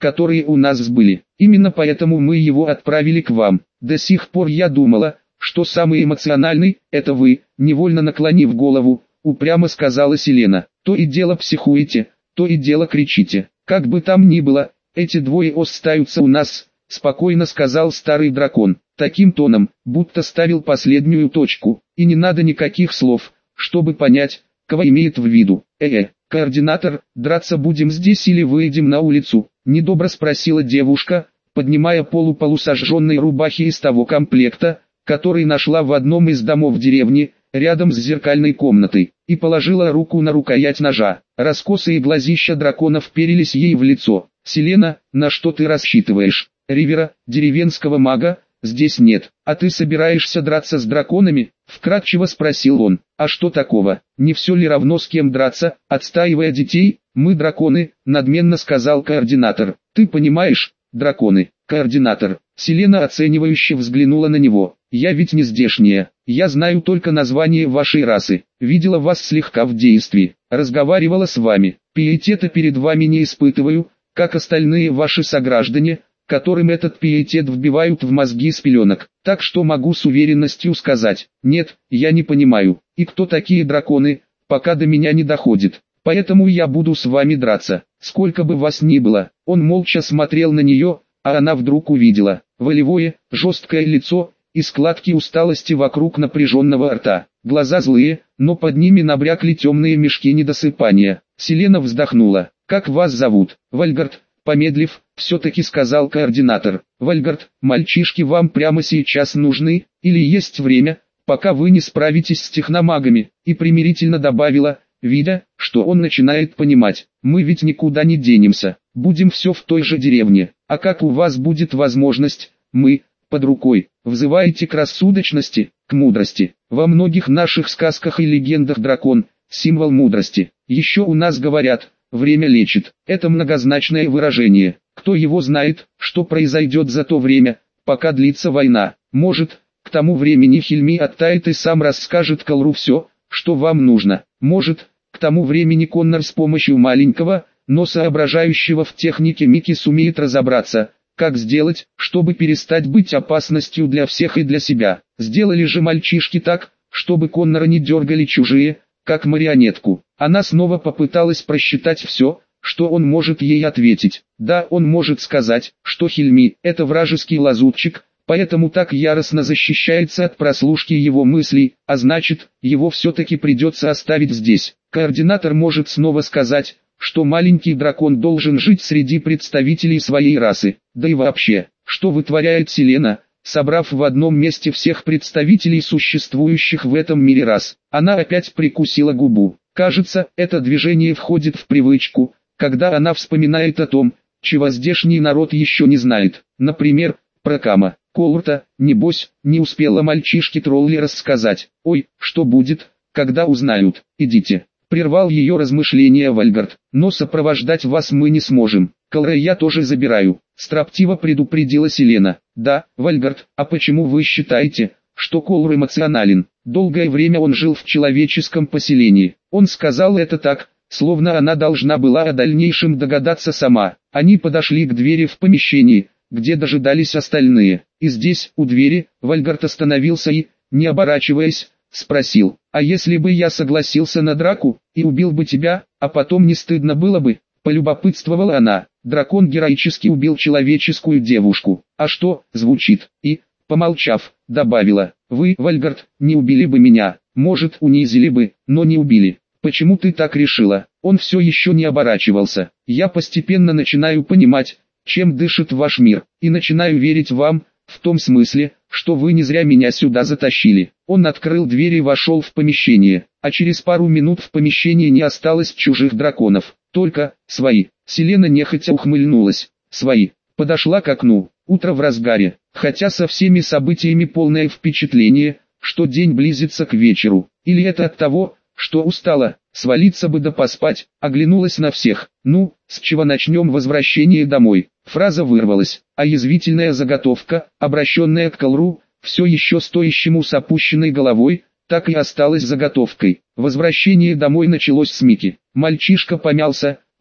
которые у нас были. Именно поэтому мы его отправили к вам. До сих пор я думала, что самый эмоциональный – это вы», невольно наклонив голову, упрямо сказала Селена. «То и дело психуете, то и дело кричите. Как бы там ни было, эти двое остаются у нас», спокойно сказал старый дракон, таким тоном, будто ставил последнюю точку, и не надо никаких слов, чтобы понять, кого имеет в виду. Координатор, драться будем здесь или выйдем на улицу?» Недобро спросила девушка, поднимая полу сожженной рубахи из того комплекта, который нашла в одном из домов деревни, рядом с зеркальной комнатой, и положила руку на рукоять ножа. Раскосые глазища дракона вперились ей в лицо. «Селена, на что ты рассчитываешь? Ривера, деревенского мага, здесь нет. А ты собираешься драться с драконами?» Вкратчиво спросил он. «А что такого? Не все ли равно с кем драться, отстаивая детей? Мы драконы», надменно сказал координатор. «Ты понимаешь, драконы, координатор». Селена оценивающе взглянула на него. «Я ведь не здешняя. Я знаю только название вашей расы. Видела вас слегка в действии. Разговаривала с вами. Пиетета перед вами не испытываю, как остальные ваши сограждане, которым этот пиетет вбивают в мозги с пеленок. Так что могу с уверенностью сказать, нет, я не понимаю, и кто такие драконы, пока до меня не доходит. Поэтому я буду с вами драться, сколько бы вас ни было». Он молча смотрел на нее, а она вдруг увидела волевое, жесткое лицо и складки усталости вокруг напряженного рта. Глаза злые, но под ними набрякли темные мешки недосыпания. Селена вздохнула. «Как вас зовут?» «Вальгард», помедлив, все-таки сказал координатор. «Вальгард, мальчишки вам прямо сейчас нужны, или есть время, пока вы не справитесь с техномагами?» И примирительно добавила, видя, что он начинает понимать. «Мы ведь никуда не денемся, будем все в той же деревне, а как у вас будет возможность, мы, под рукой, взываете к рассудочности, к мудрости. Во многих наших сказках и легендах дракон – символ мудрости. Еще у нас говорят, время лечит. Это многозначное выражение. Кто его знает, что произойдет за то время, пока длится война. Может, к тому времени Хильми оттает и сам расскажет Колру все, что вам нужно. Может, к тому времени Коннор с помощью маленького, но соображающего в технике Микки сумеет разобраться, как сделать, чтобы перестать быть опасностью для всех и для себя. Сделали же мальчишки так, чтобы Коннора не дергали чужие, как марионетку. Она снова попыталась просчитать все, что он может ей ответить. Да, он может сказать, что Хильми – это вражеский лазутчик, поэтому так яростно защищается от прослушки его мыслей, а значит, его все-таки придется оставить здесь. Координатор может снова сказать, что маленький дракон должен жить среди представителей своей расы. Да и вообще, что вытворяет Селена, собрав в одном месте всех представителей существующих в этом мире рас? Она опять прикусила губу. Кажется, это движение входит в привычку, когда она вспоминает о том, чего здешний народ еще не знает. Например, про Кама. Колурта, небось, не успела мальчишке-тролли рассказать. «Ой, что будет, когда узнают? Идите». Прервал ее размышления Вальгард. «Но сопровождать вас мы не сможем. Колра я тоже забираю», строптиво предупредила Селена. «Да, Вальгард, а почему вы считаете, что Колр эмоционален? Долгое время он жил в человеческом поселении». Он сказал это так, словно она должна была о дальнейшем догадаться сама. Они подошли к двери в помещении, где дожидались остальные. И здесь, у двери, Вальгард остановился и, не оборачиваясь, спросил: «А если бы я согласился на драку, и убил бы тебя, а потом не стыдно было бы?» Полюбопытствовала она. Дракон героически убил человеческую девушку. «А что?» звучит. И, помолчав, добавила: «Вы, Вальгард, не убили бы меня, может, унизили бы, но не убили. Почему ты так решила?» Он все еще не оборачивался. «Я постепенно начинаю понимать, чем дышит ваш мир, и начинаю верить вам, в том смысле, что вы не зря меня сюда затащили». Он открыл дверь и вошел в помещение, а через пару минут в помещении не осталось чужих драконов, только свои. Селена нехотя ухмыльнулась. «Свои». Подошла к окну. Утро в разгаре, хотя со всеми событиями полное впечатление, что день близится к вечеру. Или это от того, что устала, свалиться бы да поспать. Оглянулась на всех. «Ну, с чего начнем возвращение домой?» Фраза вырвалась, а язвительная заготовка, обращенная к Колру, все еще стоящему с опущенной головой, так и осталась заготовкой. Возвращение домой началось с Мики. Мальчишка помялся,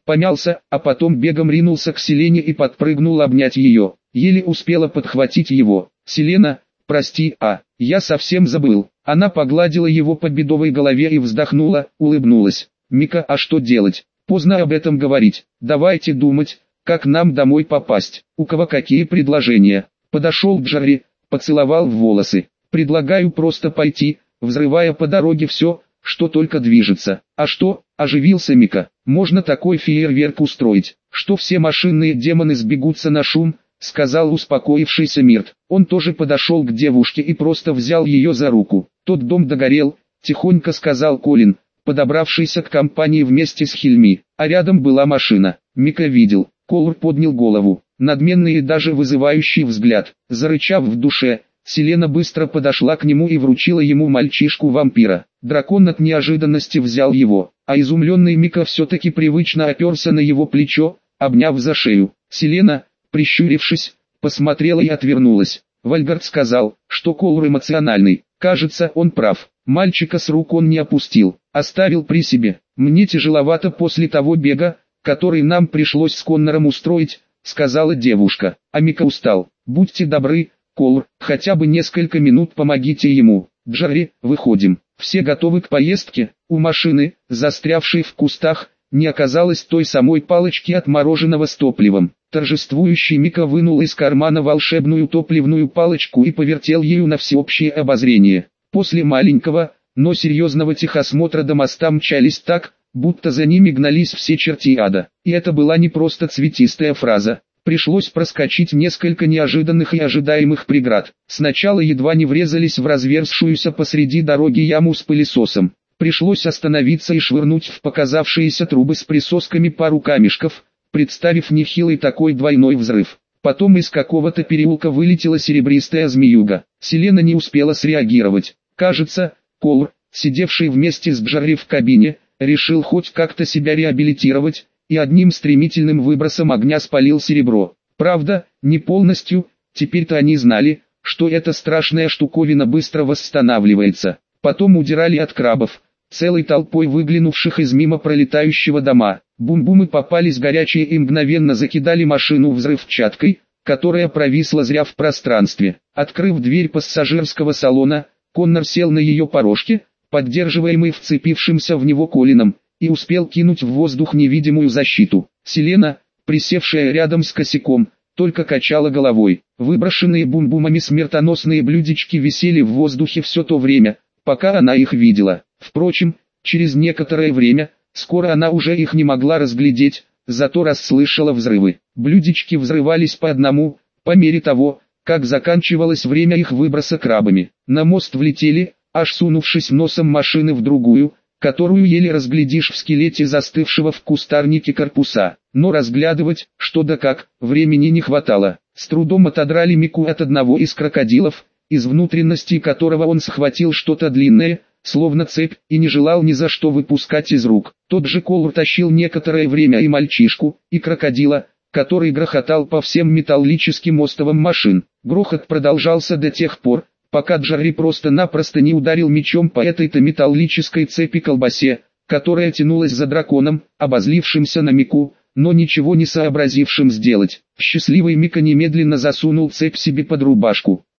помялся, а потом бегом ринулся к Селене и подпрыгнул обнять ее. Еле успела подхватить его. «Селена, прости, я совсем забыл». Она погладила его по бедовой голове и вздохнула, улыбнулась. «Мика, а что делать? Поздно об этом говорить. Давайте думать, как нам домой попасть. У кого какие предложения?» Подошел к Джарри, поцеловал в волосы. «Предлагаю просто пойти, взрывая по дороге все, что только движется». «А что?» – оживился Мика. «Можно такой фейерверк устроить, что все машинные демоны сбегутся на шум», – сказал успокоившийся Мирт. Он тоже подошел к девушке и просто взял ее за руку. «Тот дом догорел», – тихонько сказал Колин, подобравшийся к компании вместе с Хильми. А рядом была машина. Мика видел. Колор поднял голову. Надменный и даже вызывающий взгляд. Зарычав в душе, Селена быстро подошла к нему и вручила ему мальчишку-вампира. Дракон от неожиданности взял его, а изумленный Мика все-таки привычно оперся на его плечо, обняв за шею. Селена, прищурившись, посмотрела и отвернулась. Вальгард сказал, что Колор эмоциональный. Кажется, он прав. Мальчика с рук он не опустил, оставил при себе. «Мне тяжеловато после того бега, который нам пришлось с Коннором устроить», — сказала девушка. А Мика устал. «Будьте добры, Колор, хотя бы несколько минут помогите ему». «Джарри, выходим». Все готовы к поездке. У машины, застрявшей в кустах, не оказалось той самой палочки от мороженого с топливом. Торжествующий Мика вынул из кармана волшебную топливную палочку и повертел ею на всеобщее обозрение. После маленького, но серьезного техосмотра до моста мчались так, будто за ними гнались все черти ада. И это была не просто цветистая фраза. Пришлось проскочить несколько неожиданных и ожидаемых преград. Сначала едва не врезались в разверзшуюся посреди дороги яму с пылесосом. Пришлось остановиться и швырнуть в показавшиеся трубы с присосками пару камешков, представив нехилый такой двойной взрыв. Потом из какого-то переулка вылетела серебристая змеюга. Селена не успела среагировать. Кажется, Колор, сидевший вместе с Джарри в кабине, решил хоть как-то себя реабилитировать, и одним стремительным выбросом огня спалил серебро. Правда, не полностью, теперь-то они знали, что эта страшная штуковина быстро восстанавливается. Потом удирали от крабов, целой толпой выглянувших из мимо пролетающего дома. Бум-бумы попались горячие и мгновенно закидали машину взрывчаткой, которая провисла зря в пространстве. Открыв дверь пассажирского салона, Коннор сел на ее порожке, поддерживаемый вцепившимся в него Колином, и успел кинуть в воздух невидимую защиту. Селена, присевшая рядом с косяком, только качала головой. Выброшенные бум-бумами смертоносные блюдечки висели в воздухе все то время, пока она их видела. Впрочем, через некоторое время, скоро она уже их не могла разглядеть, зато расслышала взрывы. Блюдечки взрывались по одному, по мере того, как заканчивалось время их выброса крабами. На мост влетели, аж сунувшись носом машины в другую, которую еле разглядишь в скелете застывшего в кустарнике корпуса. Но разглядывать, что да как, времени не хватало. С трудом отодрали Мику от одного из крокодилов, из внутренности которого он схватил что-то длинное, словно цепь, и не желал ни за что выпускать из рук. Тот же Колор тащил некоторое время и мальчишку, и крокодила, который грохотал по всем металлическим остовам машин. Грохот продолжался до тех пор, пока Джарри просто-напросто не ударил мечом по этой-то металлической цепи-колбасе, которая тянулась за драконом, обозлившимся на Мику, но ничего не сообразившим сделать. Счастливый Мика немедленно засунул цепь себе под рубашку.